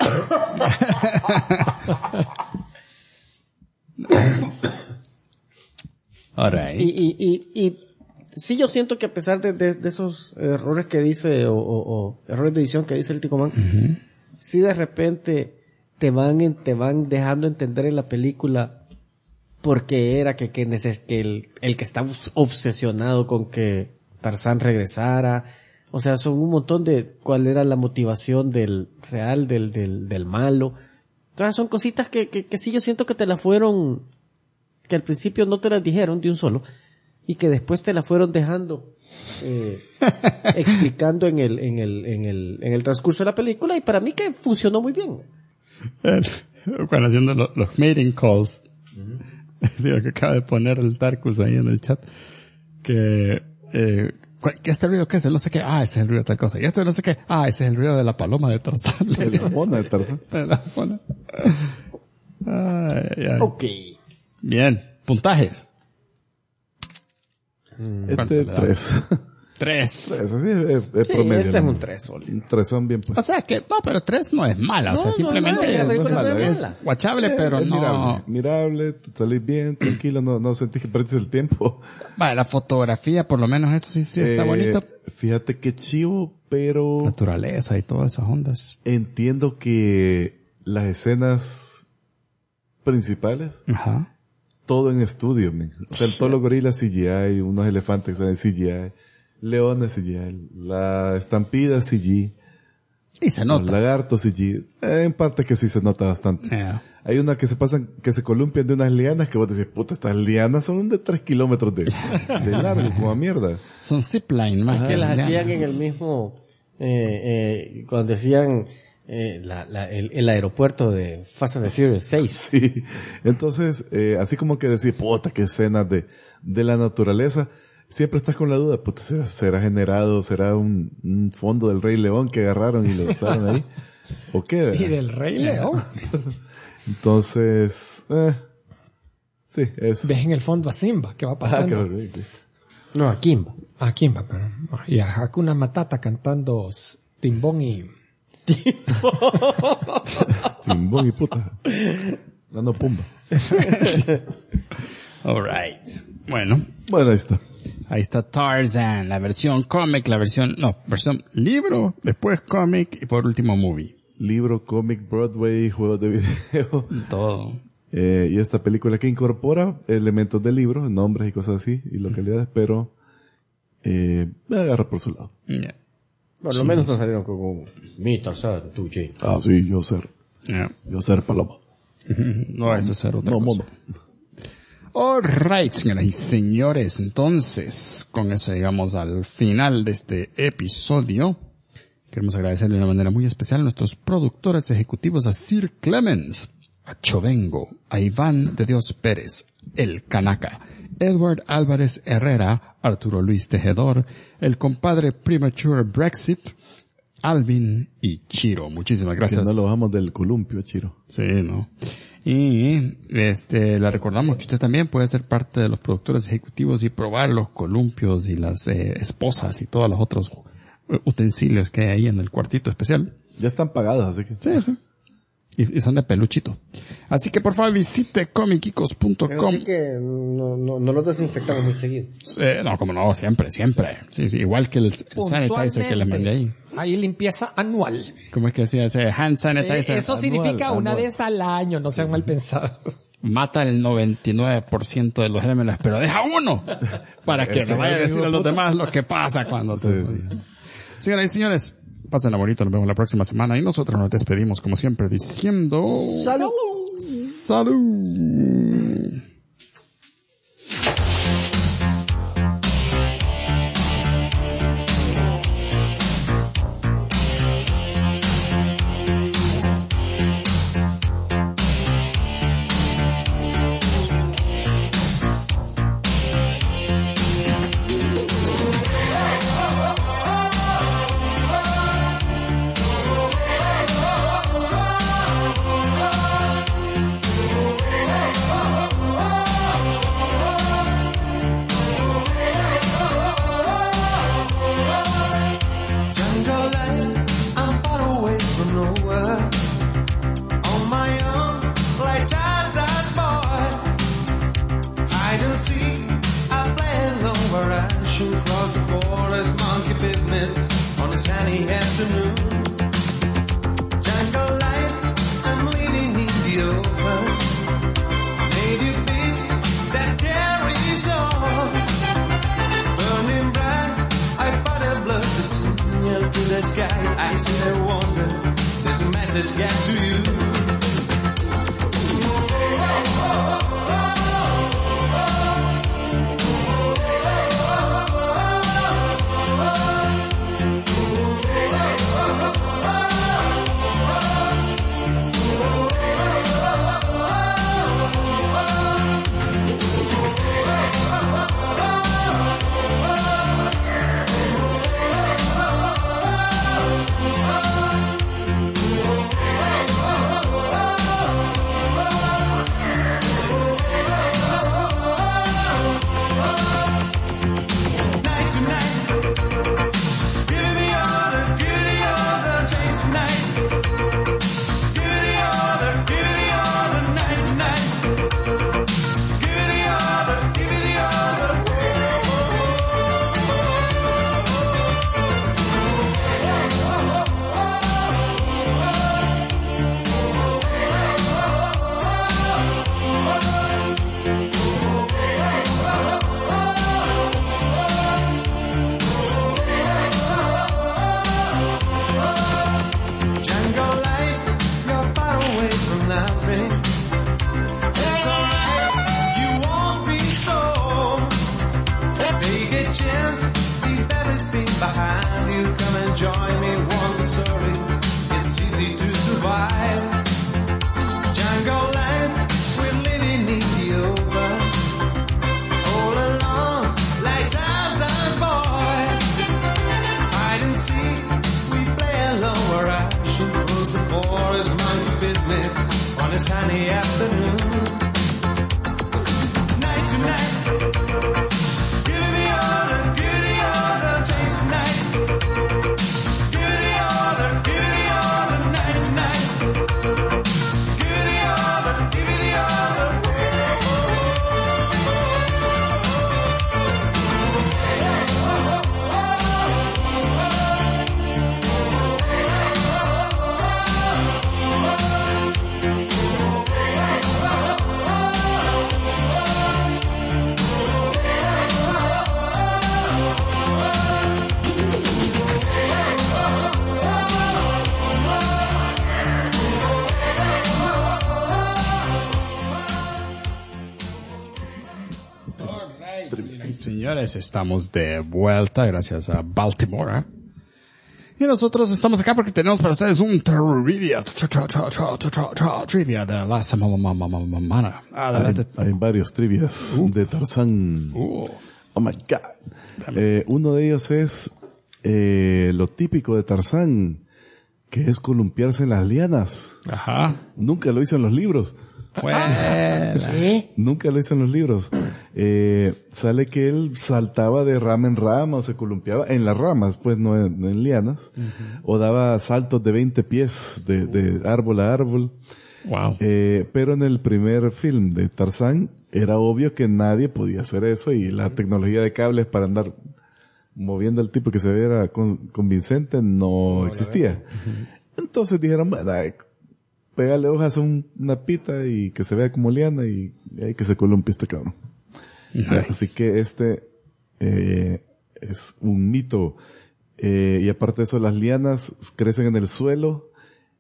Alright. Y sí, yo siento que a pesar de esos errores que dice, o errores de edición que dice el Tico Man, sí de repente te van dejando entender en la película por qué era que el que está obsesionado con que Tarzán regresara. O sea, son un montón de cuál era la motivación del real, del malo. Entonces son cositas que sí yo siento que te las fueron, que al principio no te las dijeron de un solo, y que después te la fueron dejando explicando en el transcurso de la película, y para mí que funcionó muy bien. Cuando haciendo los mating calls, digo que acaba de poner el Tarkus ahí en el chat, que este ruido qué es, no sé qué, ese es el ruido de tal cosa, y este no sé qué, ese es el ruido de la paloma de Tarzán. De la mona de Tarzán. De la mona. Ok. Bien, puntajes. Este 3. 3. Sí, es promedio. Este es un 3, Oli. Un 3 son bien pues. O sea que, no, pero 3 no es mala. O sea, simplemente es guachable, pero no. Mirable, te salís bien, tranquilo, no sentís que perdiste el tiempo. Vale, la fotografía, por lo menos eso sí está bonito. Fíjate que chivo, pero... Naturaleza y todas esas ondas. Entiendo que las escenas principales, Ajá. todo en estudio, man. O sea, todos los gorilas CGI, unos elefantes que salen CGI, leones CGI, la estampida CGI. Y se nota. Los lagartos CGI. En parte que sí se nota bastante. Yeah. Hay una que se columpian de unas lianas que vos decís, puta, estas lianas son de 3 kilómetros de largo, como a mierda. Son zipline más que las hacían en el mismo, cuando decían, el aeropuerto de Fast and the Furious 6. Sí. Entonces, así como que decís, puta, qué escenas de la naturaleza. Siempre estás con la duda, puta, será generado, será un fondo del Rey León que agarraron y lo usaron ahí. ¿O qué? ¿Verdad? Y del Rey León. Entonces, sí, es. Ves en el fondo a Simba, que va pasando. No, a Kimba. A Kimba, pero. Y a Hakuna Matata cantando Timbón y... Timbón y puta. Dando pumba. Alright. Bueno, ahí está. Ahí está Tarzan, la versión cómic, versión libro, después cómic y por último movie. Libro, cómic, Broadway, juegos de video. Todo. Y esta película que incorpora elementos del libro, nombres y cosas así, y localidades, pero me agarra por su lado. Yeah. Por lo menos no salieron con mi Tarzan, tu Jane. Ah, sí, yo ser. Yeah. Yo ser paloma. No es hacer otra cosa. Mono. Alright, señoras y señores, entonces, con eso llegamos al final de este episodio. Queremos agradecerle de una manera muy especial a nuestros productores ejecutivos, a Sir Clemens, a Chovengo, a Iván de Dios Pérez, el Kanaka, Edward Álvarez Herrera, Arturo Luis Tejedor, el compadre Premature Brexit, Alvin y Chiro. Muchísimas gracias. Que no lo bajamos del columpio, Chiro. Sí, ¿no? Y le recordamos que usted también puede ser parte de los productores ejecutivos y probar los columpios y las esposas y todos los otros utensilios que hay ahí en el cuartito especial. Ya están pagadas, así que... Sí. Y son de peluchito. Así que por favor visite comicicos.com. Así que no los desinfectamos muy seguido. No, como no, siempre. Sí, igual que el sanitizer que le mandé ahí. Hay limpieza anual. ¿Cómo es que decía ese hand sanitizer? Eso significa una vez al año, no sean mal pensados. Mata el 99% de los gérmenes, pero deja uno para que le vaya a decir a los demás lo que pasa cuando te... Señoras y señores, pásenla bonito, nos vemos la próxima semana y nosotros nos despedimos como siempre diciendo... ¡Salud! ¡Salud! I sit and wonder, there's a message get to you. Señores, estamos de vuelta gracias a Baltimore. Y nosotros estamos acá porque tenemos para ustedes un trivia. Trivia de la semana. Hay varios trivias de Tarzán. Oh my God. Uno de ellos es lo típico de Tarzán, que es columpiarse en las lianas. Ajá. Nunca lo hizo en los libros. ¿Qué? Nunca lo hizo en los libros. Sale que él saltaba de rama en rama o se columpiaba en las ramas, pues no en lianas. O daba saltos de 20 pies de árbol a árbol. Wow. Pero en el primer film de Tarzán era obvio que nadie podía hacer eso y la tecnología de cables para andar moviendo al tipo que se viera convincente no existía. Entonces dijeron, bueno, pegarle hojas a una pita y que se vea como liana y hay que se columpie este cabrón. Nice. Así que es un mito. Y aparte de eso, las lianas crecen en el suelo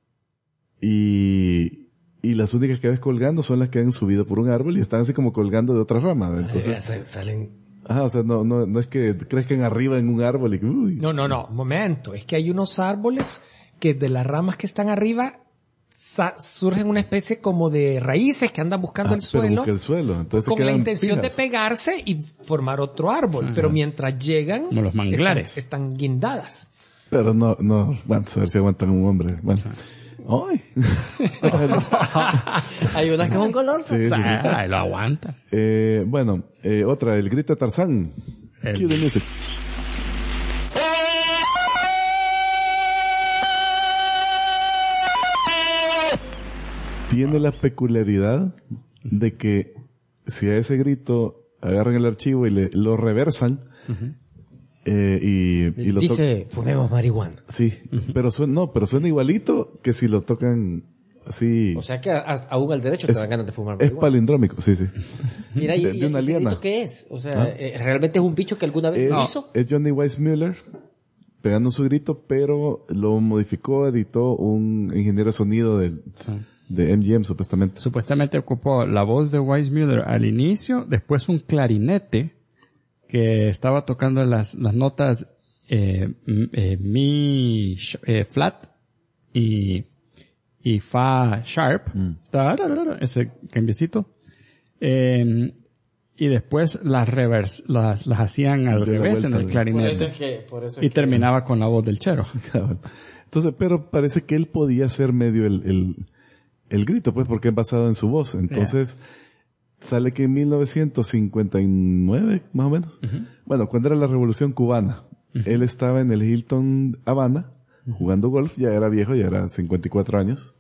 y las únicas que ves colgando son las que han subido por un árbol y están así como colgando de otra rama. Entonces, salen... o sea, no es que crezcan arriba en un árbol y uy. No, momento. Es que hay unos árboles que de las ramas que están arriba surgen una especie como de raíces que andan buscando el suelo. Busca el suelo. Entonces con la intención de pegarse y formar otro árbol. Ajá. Pero mientras llegan, como los manglares, están guindadas. Pero no, bueno, a ver si aguantan un hombre. Bueno. ¡Ay! Hay unas que son color. Sí. Ay, lo aguanta. Bueno, otra, el grito de Tarzán. Cue the music. Tiene la peculiaridad de que si a ese grito agarran el archivo y lo reversan, y lo dice, fumemos marihuana. Sí, pero suena igualito que si lo tocan así. O sea que aún al derecho te dan ganas de fumar marihuana. Es palindrómico, sí. Mira, ¿y una ese grito qué es? O sea, ¿realmente es un bicho que alguna vez lo hizo? Es Johnny Weissmuller pegando su grito, pero lo modificó, editó un ingeniero de sonido de MGM, supuestamente. Supuestamente ocupó la voz de Weissmuller al inicio, después un clarinete que estaba tocando las notas mi flat y fa sharp, ese cambiecito, y después las hacían al revés en el clarinete. Por eso y terminaba con la voz del chero. Entonces, pero parece que él podía hacer medio el grito, pues, porque es basado en su voz. Entonces, sale que en 1959, más o menos. Bueno, cuando era la Revolución Cubana, él estaba en el Hilton Habana, jugando golf, ya era viejo, ya era 54 años.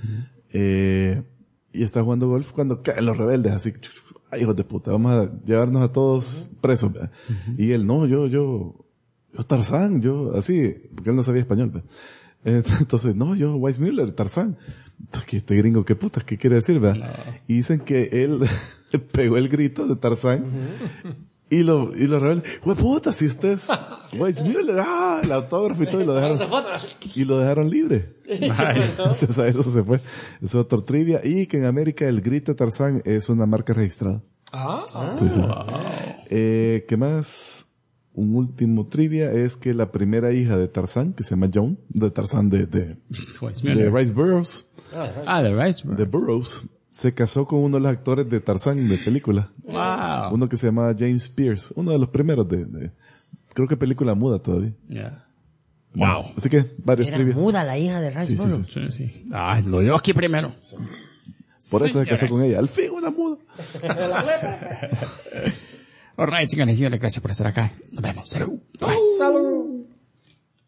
Y estaba jugando golf cuando caen los rebeldes, así, ay, hijos de puta, vamos a llevarnos a todos presos. Y él, no, yo Tarzán, así, porque él no sabía español. Entonces, no, yo Weissmuller, Tarzán. Que este gringo, qué putas, ¿qué quiere decir, verdad? No. Y dicen que él pegó el grito de Tarzán y lo rebeldes, ¡hue puta, si usted es Weissmuller! El autógrafo y todo, y lo dejaron libre. Entonces a eso se fue. Es otro trivia. Y que en América el grito de Tarzán es una marca registrada. Entonces, ¿qué más? Un último trivia es que la primera hija de Tarzán, que se llama Joan, de Tarzán de Rice Burroughs. De Rice De Burroughs. Se casó con uno de los actores de Tarzán de película. Wow. Uno que se llamaba James Pierce. Uno de los primeros creo que película muda todavía. Yeah. Wow. Así que varios era trivias. Muda la hija de Rice Burroughs. Sí. Lo dio aquí primero. Por eso se casó con ella. Al fin una muda. Alright, chicos, gracias por estar acá. Nos vemos. Salud. Salud.